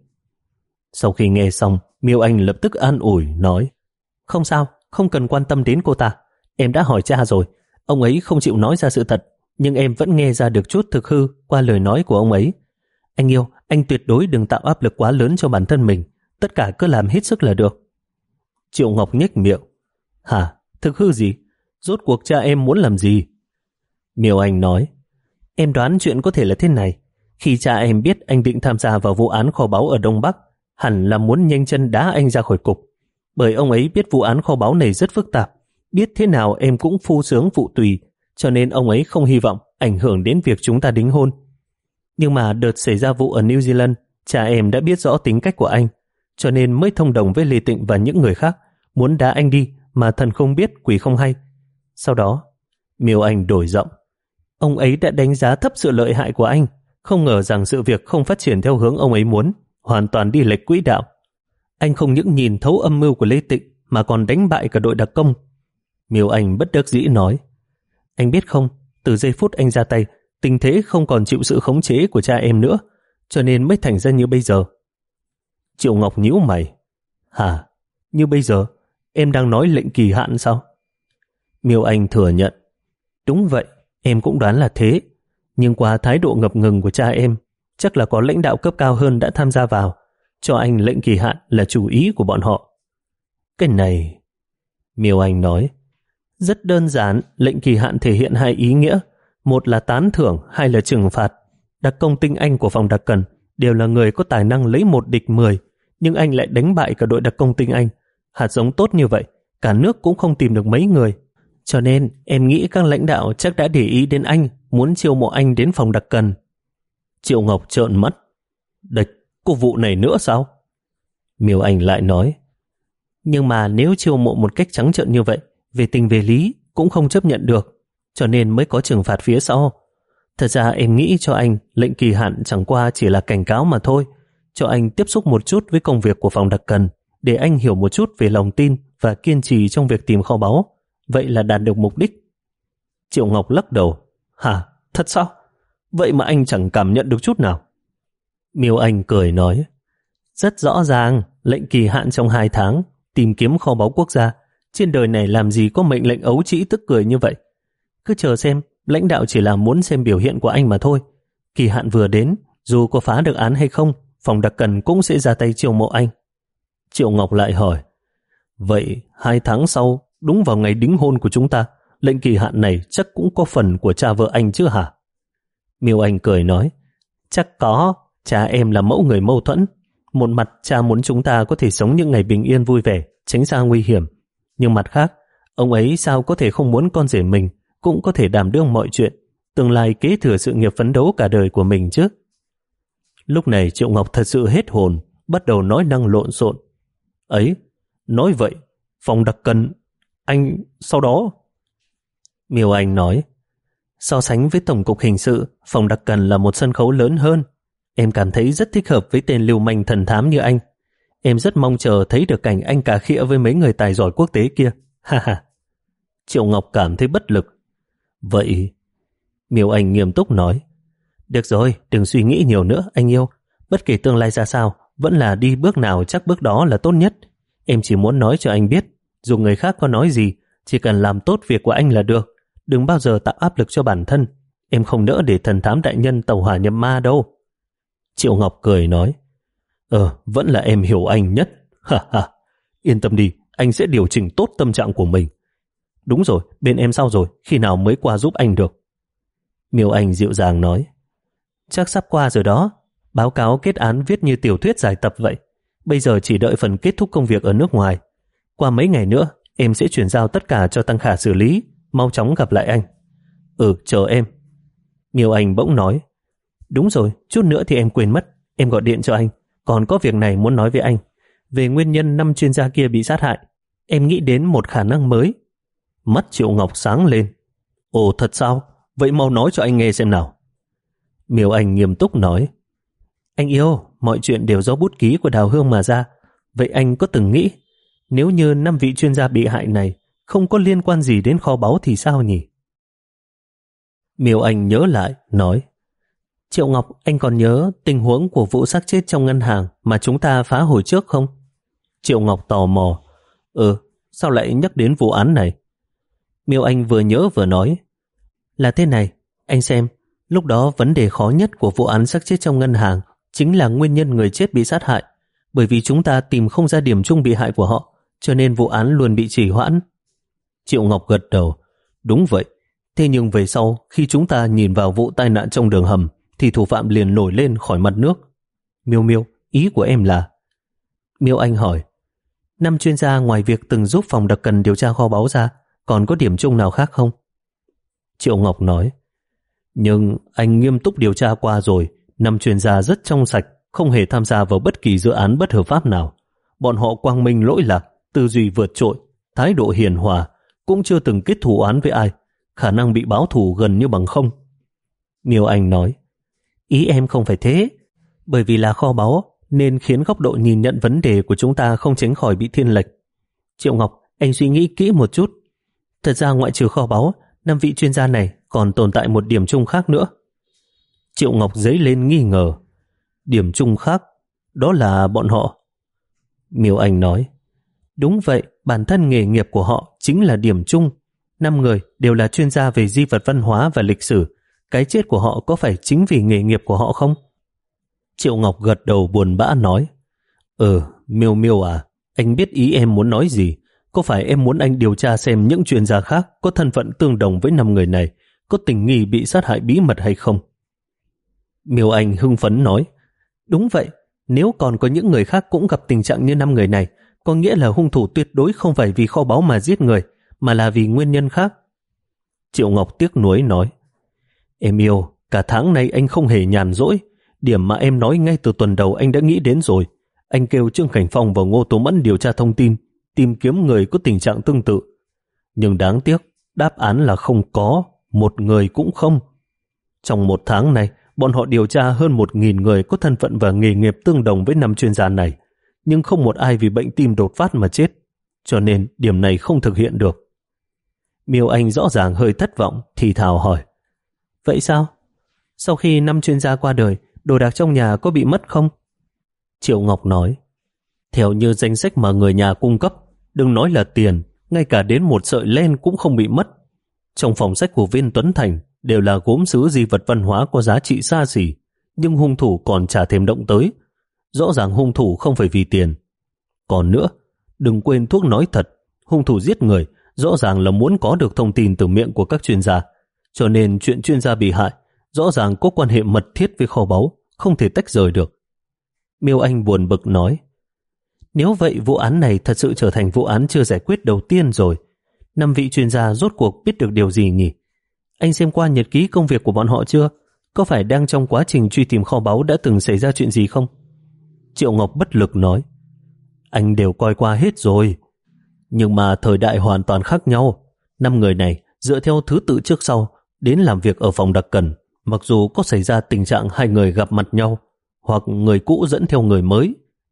Sau khi nghe xong, Miêu Anh lập tức an ủi, nói: Không sao, không cần quan tâm đến cô ta. Em đã hỏi cha rồi, ông ấy không chịu nói ra sự thật, nhưng em vẫn nghe ra được chút thực hư qua lời nói của ông ấy. Anh yêu, anh tuyệt đối đừng tạo áp lực quá lớn cho bản thân mình, tất cả cứ làm hết sức là được. Triệu Ngọc nhếch miệng. Hả? Thực hư gì? Rốt cuộc cha em muốn làm gì? Miêu Anh nói: Em đoán chuyện có thể là thế này. Khi cha em biết anh định tham gia vào vụ án kho báu ở Đông Bắc, hẳn là muốn nhanh chân đá anh ra khỏi cục. Bởi ông ấy biết vụ án kho báu này rất phức tạp, biết thế nào em cũng phu sướng phụ tùy, cho nên ông ấy không hy vọng ảnh hưởng đến việc chúng ta đính hôn. Nhưng mà đợt xảy ra vụ ở New Zealand, cha em đã biết rõ tính cách của anh, cho nên mới thông đồng với Lê Tịnh và những người khác, muốn đá anh đi mà thần không biết quỷ không hay. Sau đó, Miêu Anh đổi giọng: Ông ấy đã đánh giá thấp sự lợi hại của anh, không ngờ rằng sự việc không phát triển theo hướng ông ấy muốn, hoàn toàn đi lệch quỹ đạo. Anh không những nhìn thấu âm mưu của Lê Tịnh mà còn đánh bại cả đội đặc công. Miêu Anh bất đắc dĩ nói: Anh biết không, từ giây phút anh ra tay, tình thế không còn chịu sự khống chế của cha em nữa, cho nên mới thành ra như bây giờ. Triệu Ngọc nhíu mày. Hả? Như bây giờ? Em đang nói lệnh kỳ hạn sao? Miêu Anh thừa nhận. Đúng vậy, em cũng đoán là thế. Nhưng qua thái độ ngập ngừng của cha em, chắc là có lãnh đạo cấp cao hơn đã tham gia vào, cho anh lệnh kỳ hạn là chủ ý của bọn họ. Cái này... Miêu Anh nói: Rất đơn giản, lệnh kỳ hạn thể hiện hai ý nghĩa. Một là tán thưởng, hai là trừng phạt. Đặc công tinh anh của phòng đặc cần đều là người có tài năng lấy một địch mười, nhưng anh lại đánh bại cả đội đặc công tinh anh. Hạt giống tốt như vậy, cả nước cũng không tìm được mấy người. Cho nên em nghĩ các lãnh đạo chắc đã để ý đến anh, muốn chiêu mộ anh đến phòng đặc cần. Triệu Ngọc trợn mắt. Địch, có vụ này nữa sao? Miêu Anh lại nói: Nhưng mà nếu chiêu mộ một cách trắng trợn như vậy, về tình về lý cũng không chấp nhận được, cho nên mới có trừng phạt phía sau. Thật ra em nghĩ cho anh lệnh kỳ hạn chẳng qua chỉ là cảnh cáo mà thôi, cho anh tiếp xúc một chút với công việc của phòng đặc cần, để anh hiểu một chút về lòng tin và kiên trì trong việc tìm kho báu. Vậy là đạt được mục đích. Triệu Ngọc lắc đầu. Hả? Thật sao? Vậy mà anh chẳng cảm nhận được chút nào. Miêu Anh cười nói: Rất rõ ràng, lệnh kỳ hạn trong hai tháng, tìm kiếm kho báu quốc gia. Trên đời này làm gì có mệnh lệnh ấu trĩ tức cười như vậy. Cứ chờ xem, lãnh đạo chỉ là muốn xem biểu hiện của anh mà thôi. Kỳ hạn vừa đến, dù có phá được án hay không, phòng đặc cần cũng sẽ ra tay chiêu mộ anh. Triệu Ngọc lại hỏi: Vậy hai tháng sau, đúng vào ngày đính hôn của chúng ta, lệnh kỳ hạn này chắc cũng có phần của cha vợ anh chứ hả? Miêu Anh cười nói: Chắc có, cha em là mẫu người mâu thuẫn. Một mặt cha muốn chúng ta có thể sống những ngày bình yên vui vẻ, tránh xa nguy hiểm. Nhưng mặt khác, ông ấy sao có thể không muốn con rể mình cũng có thể đảm đương mọi chuyện, tương lai kế thừa sự nghiệp phấn đấu cả đời của mình chứ. Lúc này Triệu Ngọc thật sự hết hồn, bắt đầu nói năng lộn xộn. Ấy, nói vậy, phòng đặc cần, anh sau đó... Miêu Anh nói: So sánh với tổng cục hình sự, phòng đặc cần là một sân khấu lớn hơn. Em cảm thấy rất thích hợp với tên lưu manh thần thám như anh. Em rất mong chờ thấy được cảnh anh cà khịa với mấy người tài giỏi quốc tế kia. Ha ha. Triệu Ngọc cảm thấy bất lực. Vậy... Miêu Anh nghiêm túc nói. Được rồi, đừng suy nghĩ nhiều nữa anh yêu. Bất kể tương lai ra sao, vẫn là đi bước nào chắc bước đó là tốt nhất. Em chỉ muốn nói cho anh biết, dù người khác có nói gì, chỉ cần làm tốt việc của anh là được. Đừng bao giờ tạo áp lực cho bản thân. Em không nỡ để thần thám đại nhân tàu hỏa nhập ma đâu. Triệu Ngọc cười nói. Ờ, vẫn là em hiểu anh nhất. Ha ha. Yên tâm đi, anh sẽ điều chỉnh tốt tâm trạng của mình. Đúng rồi, bên em sao rồi? Khi nào mới qua giúp anh được? Miêu Anh dịu dàng nói. Chắc sắp qua rồi đó. Báo cáo kết án viết như tiểu thuyết dài tập vậy. Bây giờ chỉ đợi phần kết thúc công việc ở nước ngoài. Qua mấy ngày nữa, em sẽ chuyển giao tất cả cho Tăng Khả xử lý. Mau chóng gặp lại anh. Ừ, chờ em. Miêu Anh bỗng nói. Đúng rồi, chút nữa thì em quên mất. Em gọi điện cho anh. Còn có việc này muốn nói với anh. Về nguyên nhân năm chuyên gia kia bị sát hại. Em nghĩ đến một khả năng mới. Mắt Triệu Ngọc sáng lên. Ồ, thật sao? Vậy mau nói cho anh nghe xem nào. Miêu Anh nghiêm túc nói. Anh yêu, mọi chuyện đều do bút ký của Đào Hương mà ra. Vậy anh có từng nghĩ, nếu như năm vị chuyên gia bị hại này không có liên quan gì đến kho báu thì sao nhỉ? Miêu Anh nhớ lại, nói. Triệu Ngọc, anh còn nhớ tình huống của vụ xác chết trong ngân hàng mà chúng ta phá hồi trước không? Triệu Ngọc tò mò. Ừ, sao lại nhắc đến vụ án này? Miêu Anh vừa nhớ vừa nói. Là thế này, anh xem, lúc đó vấn đề khó nhất của vụ án xác chết trong ngân hàng chính là nguyên nhân người chết bị sát hại, bởi vì chúng ta tìm không ra điểm chung bị hại của họ, cho nên vụ án luôn bị trì hoãn. Triệu Ngọc gật đầu. Đúng vậy, thế nhưng về sau, khi chúng ta nhìn vào vụ tai nạn trong đường hầm, thì thủ phạm liền nổi lên khỏi mặt nước. Miêu Miêu, ý của em là? Miêu Anh hỏi. Năm chuyên gia ngoài việc từng giúp phòng đặc cần điều tra kho báu ra, còn có điểm chung nào khác không? Triệu Ngọc nói. Nhưng anh nghiêm túc điều tra qua rồi, năm chuyên gia rất trong sạch, không hề tham gia vào bất kỳ dự án bất hợp pháp nào. Bọn họ quang minh lỗi lạc, tư duy vượt trội, thái độ hiền hòa, cũng chưa từng kết thù oán với ai, khả năng bị báo thù gần như bằng không. Miêu Anh nói. Ý em không phải thế, bởi vì là kho báu nên khiến góc độ nhìn nhận vấn đề của chúng ta không tránh khỏi bị thiên lệch. Triệu Ngọc, anh suy nghĩ kỹ một chút. Thật ra ngoại trừ kho báu, năm vị chuyên gia này còn tồn tại một điểm chung khác nữa. Triệu Ngọc dấy lên nghi ngờ. Điểm chung khác? Đó là bọn họ. Miêu Anh nói. Đúng vậy, bản thân nghề nghiệp của họ chính là điểm chung. Năm người đều là chuyên gia về di vật văn hóa và lịch sử. Cái chết của họ có phải chính vì nghề nghiệp của họ không? Triệu Ngọc gật đầu buồn bã nói. Ừ, Miêu Miêu à, anh biết ý em muốn nói gì. Có phải em muốn anh điều tra xem những chuyên gia khác có thân phận tương đồng với năm người này, có tình nghi bị sát hại bí mật hay không? Miêu Anh hưng phấn nói. Đúng vậy, nếu còn có những người khác cũng gặp tình trạng như năm người này, có nghĩa là hung thủ tuyệt đối không phải vì kho báu mà giết người, mà là vì nguyên nhân khác. Triệu Ngọc tiếc nuối nói. Em yêu, cả tháng nay anh không hề nhàn rỗi. Điểm mà em nói ngay từ tuần đầu anh đã nghĩ đến rồi. Anh kêu Trương Cảnh Phong và Ngô Tố Mẫn điều tra thông tin, tìm kiếm người có tình trạng tương tự. Nhưng đáng tiếc, đáp án là không có, một người cũng không. Trong một tháng này, bọn họ điều tra hơn một nghìn người có thân phận và nghề nghiệp tương đồng với năm chuyên gia này, nhưng không một ai vì bệnh tim đột phát mà chết, cho nên điểm này không thực hiện được. Miêu Anh rõ ràng hơi thất vọng, thì thào hỏi. Vậy sao? Sau khi năm chuyên gia qua đời, đồ đạc trong nhà có bị mất không? Triệu Ngọc nói. Theo như danh sách mà người nhà cung cấp, đừng nói là tiền, ngay cả đến một sợi len cũng không bị mất. Trong phòng sách của Viên Tuấn Thành đều là gốm sứ di vật văn hóa có giá trị xa xỉ, nhưng hung thủ còn chả thèm động tới. Rõ ràng hung thủ không phải vì tiền. Còn nữa, đừng quên thuốc nói thật, hung thủ giết người rõ ràng là muốn có được thông tin từ miệng của các chuyên gia, cho nên chuyện chuyên gia bị hại rõ ràng có quan hệ mật thiết với kho báu, không thể tách rời được. Miêu Anh buồn bực nói. Nếu vậy vụ án này thật sự trở thành vụ án chưa giải quyết đầu tiên rồi. Năm vị chuyên gia rốt cuộc biết được điều gì nhỉ? Anh xem qua nhật ký công việc của bọn họ chưa? Có phải đang trong quá trình truy tìm kho báu đã từng xảy ra chuyện gì không? Triệu Ngọc bất lực nói. Anh đều coi qua hết rồi. Nhưng mà thời đại hoàn toàn khác nhau. Năm người này dựa theo thứ tự trước sau đến làm việc ở phòng đặc cần, mặc dù có xảy ra tình trạng hai người gặp mặt nhau hoặc người cũ dẫn theo người mới,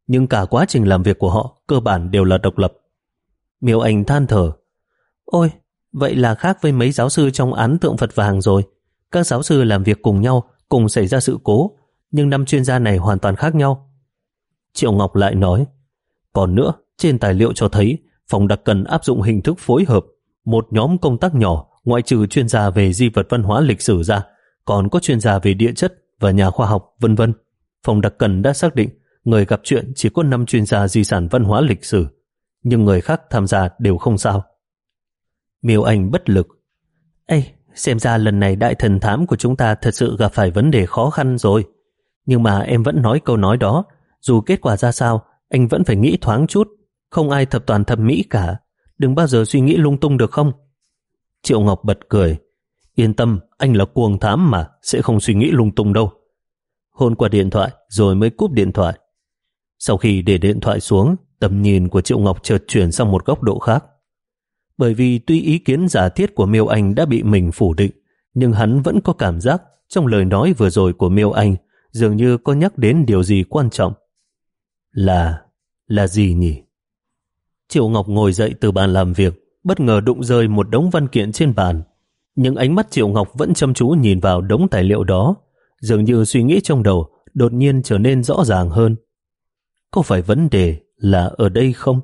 nhưng cả quá trình làm việc của họ cơ bản đều là độc lập. Miêu Anh than thở. Ôi, vậy là khác với mấy giáo sư trong án tượng Phật vàng rồi. Các giáo sư làm việc cùng nhau, cùng xảy ra sự cố, nhưng năm chuyên gia này hoàn toàn khác nhau. Triệu Ngọc lại nói, còn nữa, trên tài liệu cho thấy phòng đặc cần áp dụng hình thức phối hợp, một nhóm công tác nhỏ ngoại trừ chuyên gia về di vật văn hóa lịch sử ra, còn có chuyên gia về địa chất và nhà khoa học, vân vân. Phòng đặc cần đã xác định người gặp chuyện chỉ có năm chuyên gia di sản văn hóa lịch sử, nhưng người khác tham gia đều không sao. Miêu Anh bất lực. Ê, xem ra lần này đại thần thám của chúng ta thật sự gặp phải vấn đề khó khăn rồi. Nhưng mà em vẫn nói câu nói đó, dù kết quả ra sao, anh vẫn phải nghĩ thoáng chút. Không ai thập toàn thẩm mỹ cả. Đừng bao giờ suy nghĩ lung tung được không? Triệu Ngọc bật cười. Yên tâm, anh là cuồng thám mà, sẽ không suy nghĩ lung tung đâu. Hôn qua điện thoại rồi mới cúp điện thoại. Sau khi để điện thoại xuống, tầm nhìn của Triệu Ngọc chợt chuyển sang một góc độ khác. Bởi vì tuy ý kiến giả thiết của Miêu Anh đã bị mình phủ định, nhưng hắn vẫn có cảm giác trong lời nói vừa rồi của Miêu Anh dường như có nhắc đến điều gì quan trọng. Là... là gì nhỉ? Triệu Ngọc ngồi dậy từ bàn làm việc, bất ngờ đụng rơi một đống văn kiện trên bàn. Nhưng ánh mắt Triệu Ngọc vẫn chăm chú nhìn vào đống tài liệu đó, dường như suy nghĩ trong đầu đột nhiên trở nên rõ ràng hơn. Có phải vấn đề là ở đây không?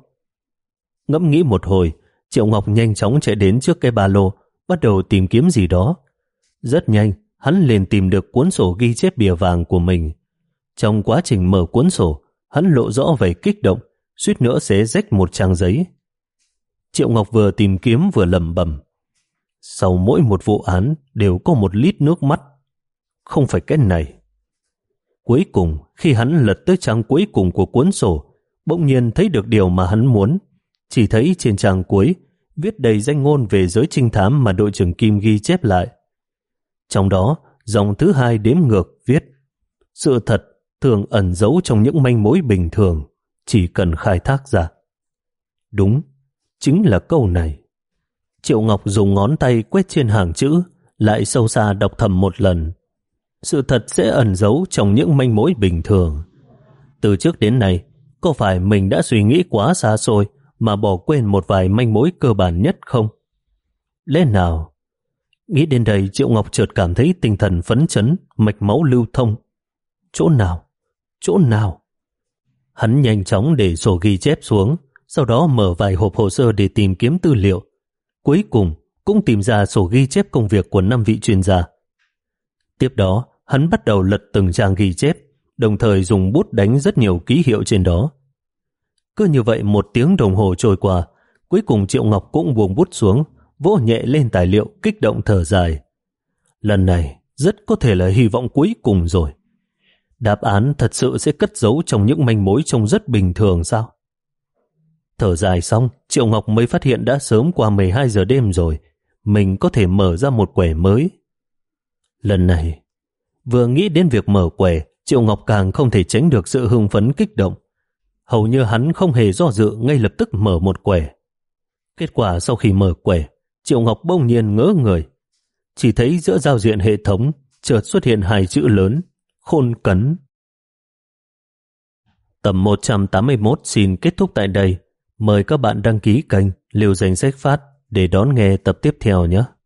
Ngẫm nghĩ một hồi, Triệu Ngọc nhanh chóng chạy đến trước cái ba lô, bắt đầu tìm kiếm gì đó. Rất nhanh, hắn liền tìm được cuốn sổ ghi chép bìa vàng của mình. Trong quá trình mở cuốn sổ, hắn lộ rõ vẻ kích động, suýt nữa xé rách một trang giấy. Triệu Ngọc vừa tìm kiếm vừa lẩm bẩm. Sau mỗi một vụ án đều có một lít nước mắt. Không phải cái này. Cuối cùng, khi hắn lật tới trang cuối cùng của cuốn sổ, bỗng nhiên thấy được điều mà hắn muốn. Chỉ thấy trên trang cuối viết đầy danh ngôn về giới trinh thám mà đội trưởng Kim ghi chép lại. Trong đó, dòng thứ hai đếm ngược viết: sự thật thường ẩn giấu trong những manh mối bình thường, chỉ cần khai thác ra. Đúng, chính là câu này. Triệu Ngọc dùng ngón tay quét trên hàng chữ, lại sâu xa đọc thầm một lần. Sự thật sẽ ẩn giấu trong những manh mối bình thường. Từ trước đến nay, có phải mình đã suy nghĩ quá xa xôi mà bỏ quên một vài manh mối cơ bản nhất không? Lẽ nào? Nghĩ đến đây, Triệu Ngọc chợt cảm thấy tinh thần phấn chấn, mạch máu lưu thông. Chỗ nào? Chỗ nào? Hắn nhanh chóng để sổ ghi chép xuống, sau đó mở vài hộp hồ sơ để tìm kiếm tư liệu. Cuối cùng cũng tìm ra sổ ghi chép công việc của năm vị chuyên gia. Tiếp đó, hắn bắt đầu lật từng trang ghi chép, đồng thời dùng bút đánh rất nhiều ký hiệu trên đó. Cứ như vậy một tiếng đồng hồ trôi qua, cuối cùng Triệu Ngọc cũng buông bút xuống, vỗ nhẹ lên tài liệu, kích động thở dài. Lần này rất có thể là hy vọng cuối cùng rồi. Đáp án thật sự sẽ cất giấu trong những manh mối trông rất bình thường sao? Thở dài xong, Triệu Ngọc mới phát hiện đã sớm qua mười hai giờ đêm rồi, mình có thể mở ra một quẻ mới. Lần này, vừa nghĩ đến việc mở quẻ, Triệu Ngọc càng không thể tránh được sự hưng phấn kích động. Hầu như hắn không hề do dự, ngay lập tức mở một quẻ. Kết quả sau khi mở quẻ, Triệu Ngọc bỗng nhiên ngỡ người. Chỉ thấy giữa giao diện hệ thống chợt xuất hiện hai chữ lớn: Khôn Cấn. Tập một trăm tám mươi mốt xin kết thúc tại đây. Mời các bạn đăng ký kênh Liêu Danh Sách Phát để đón nghe tập tiếp theo nhé.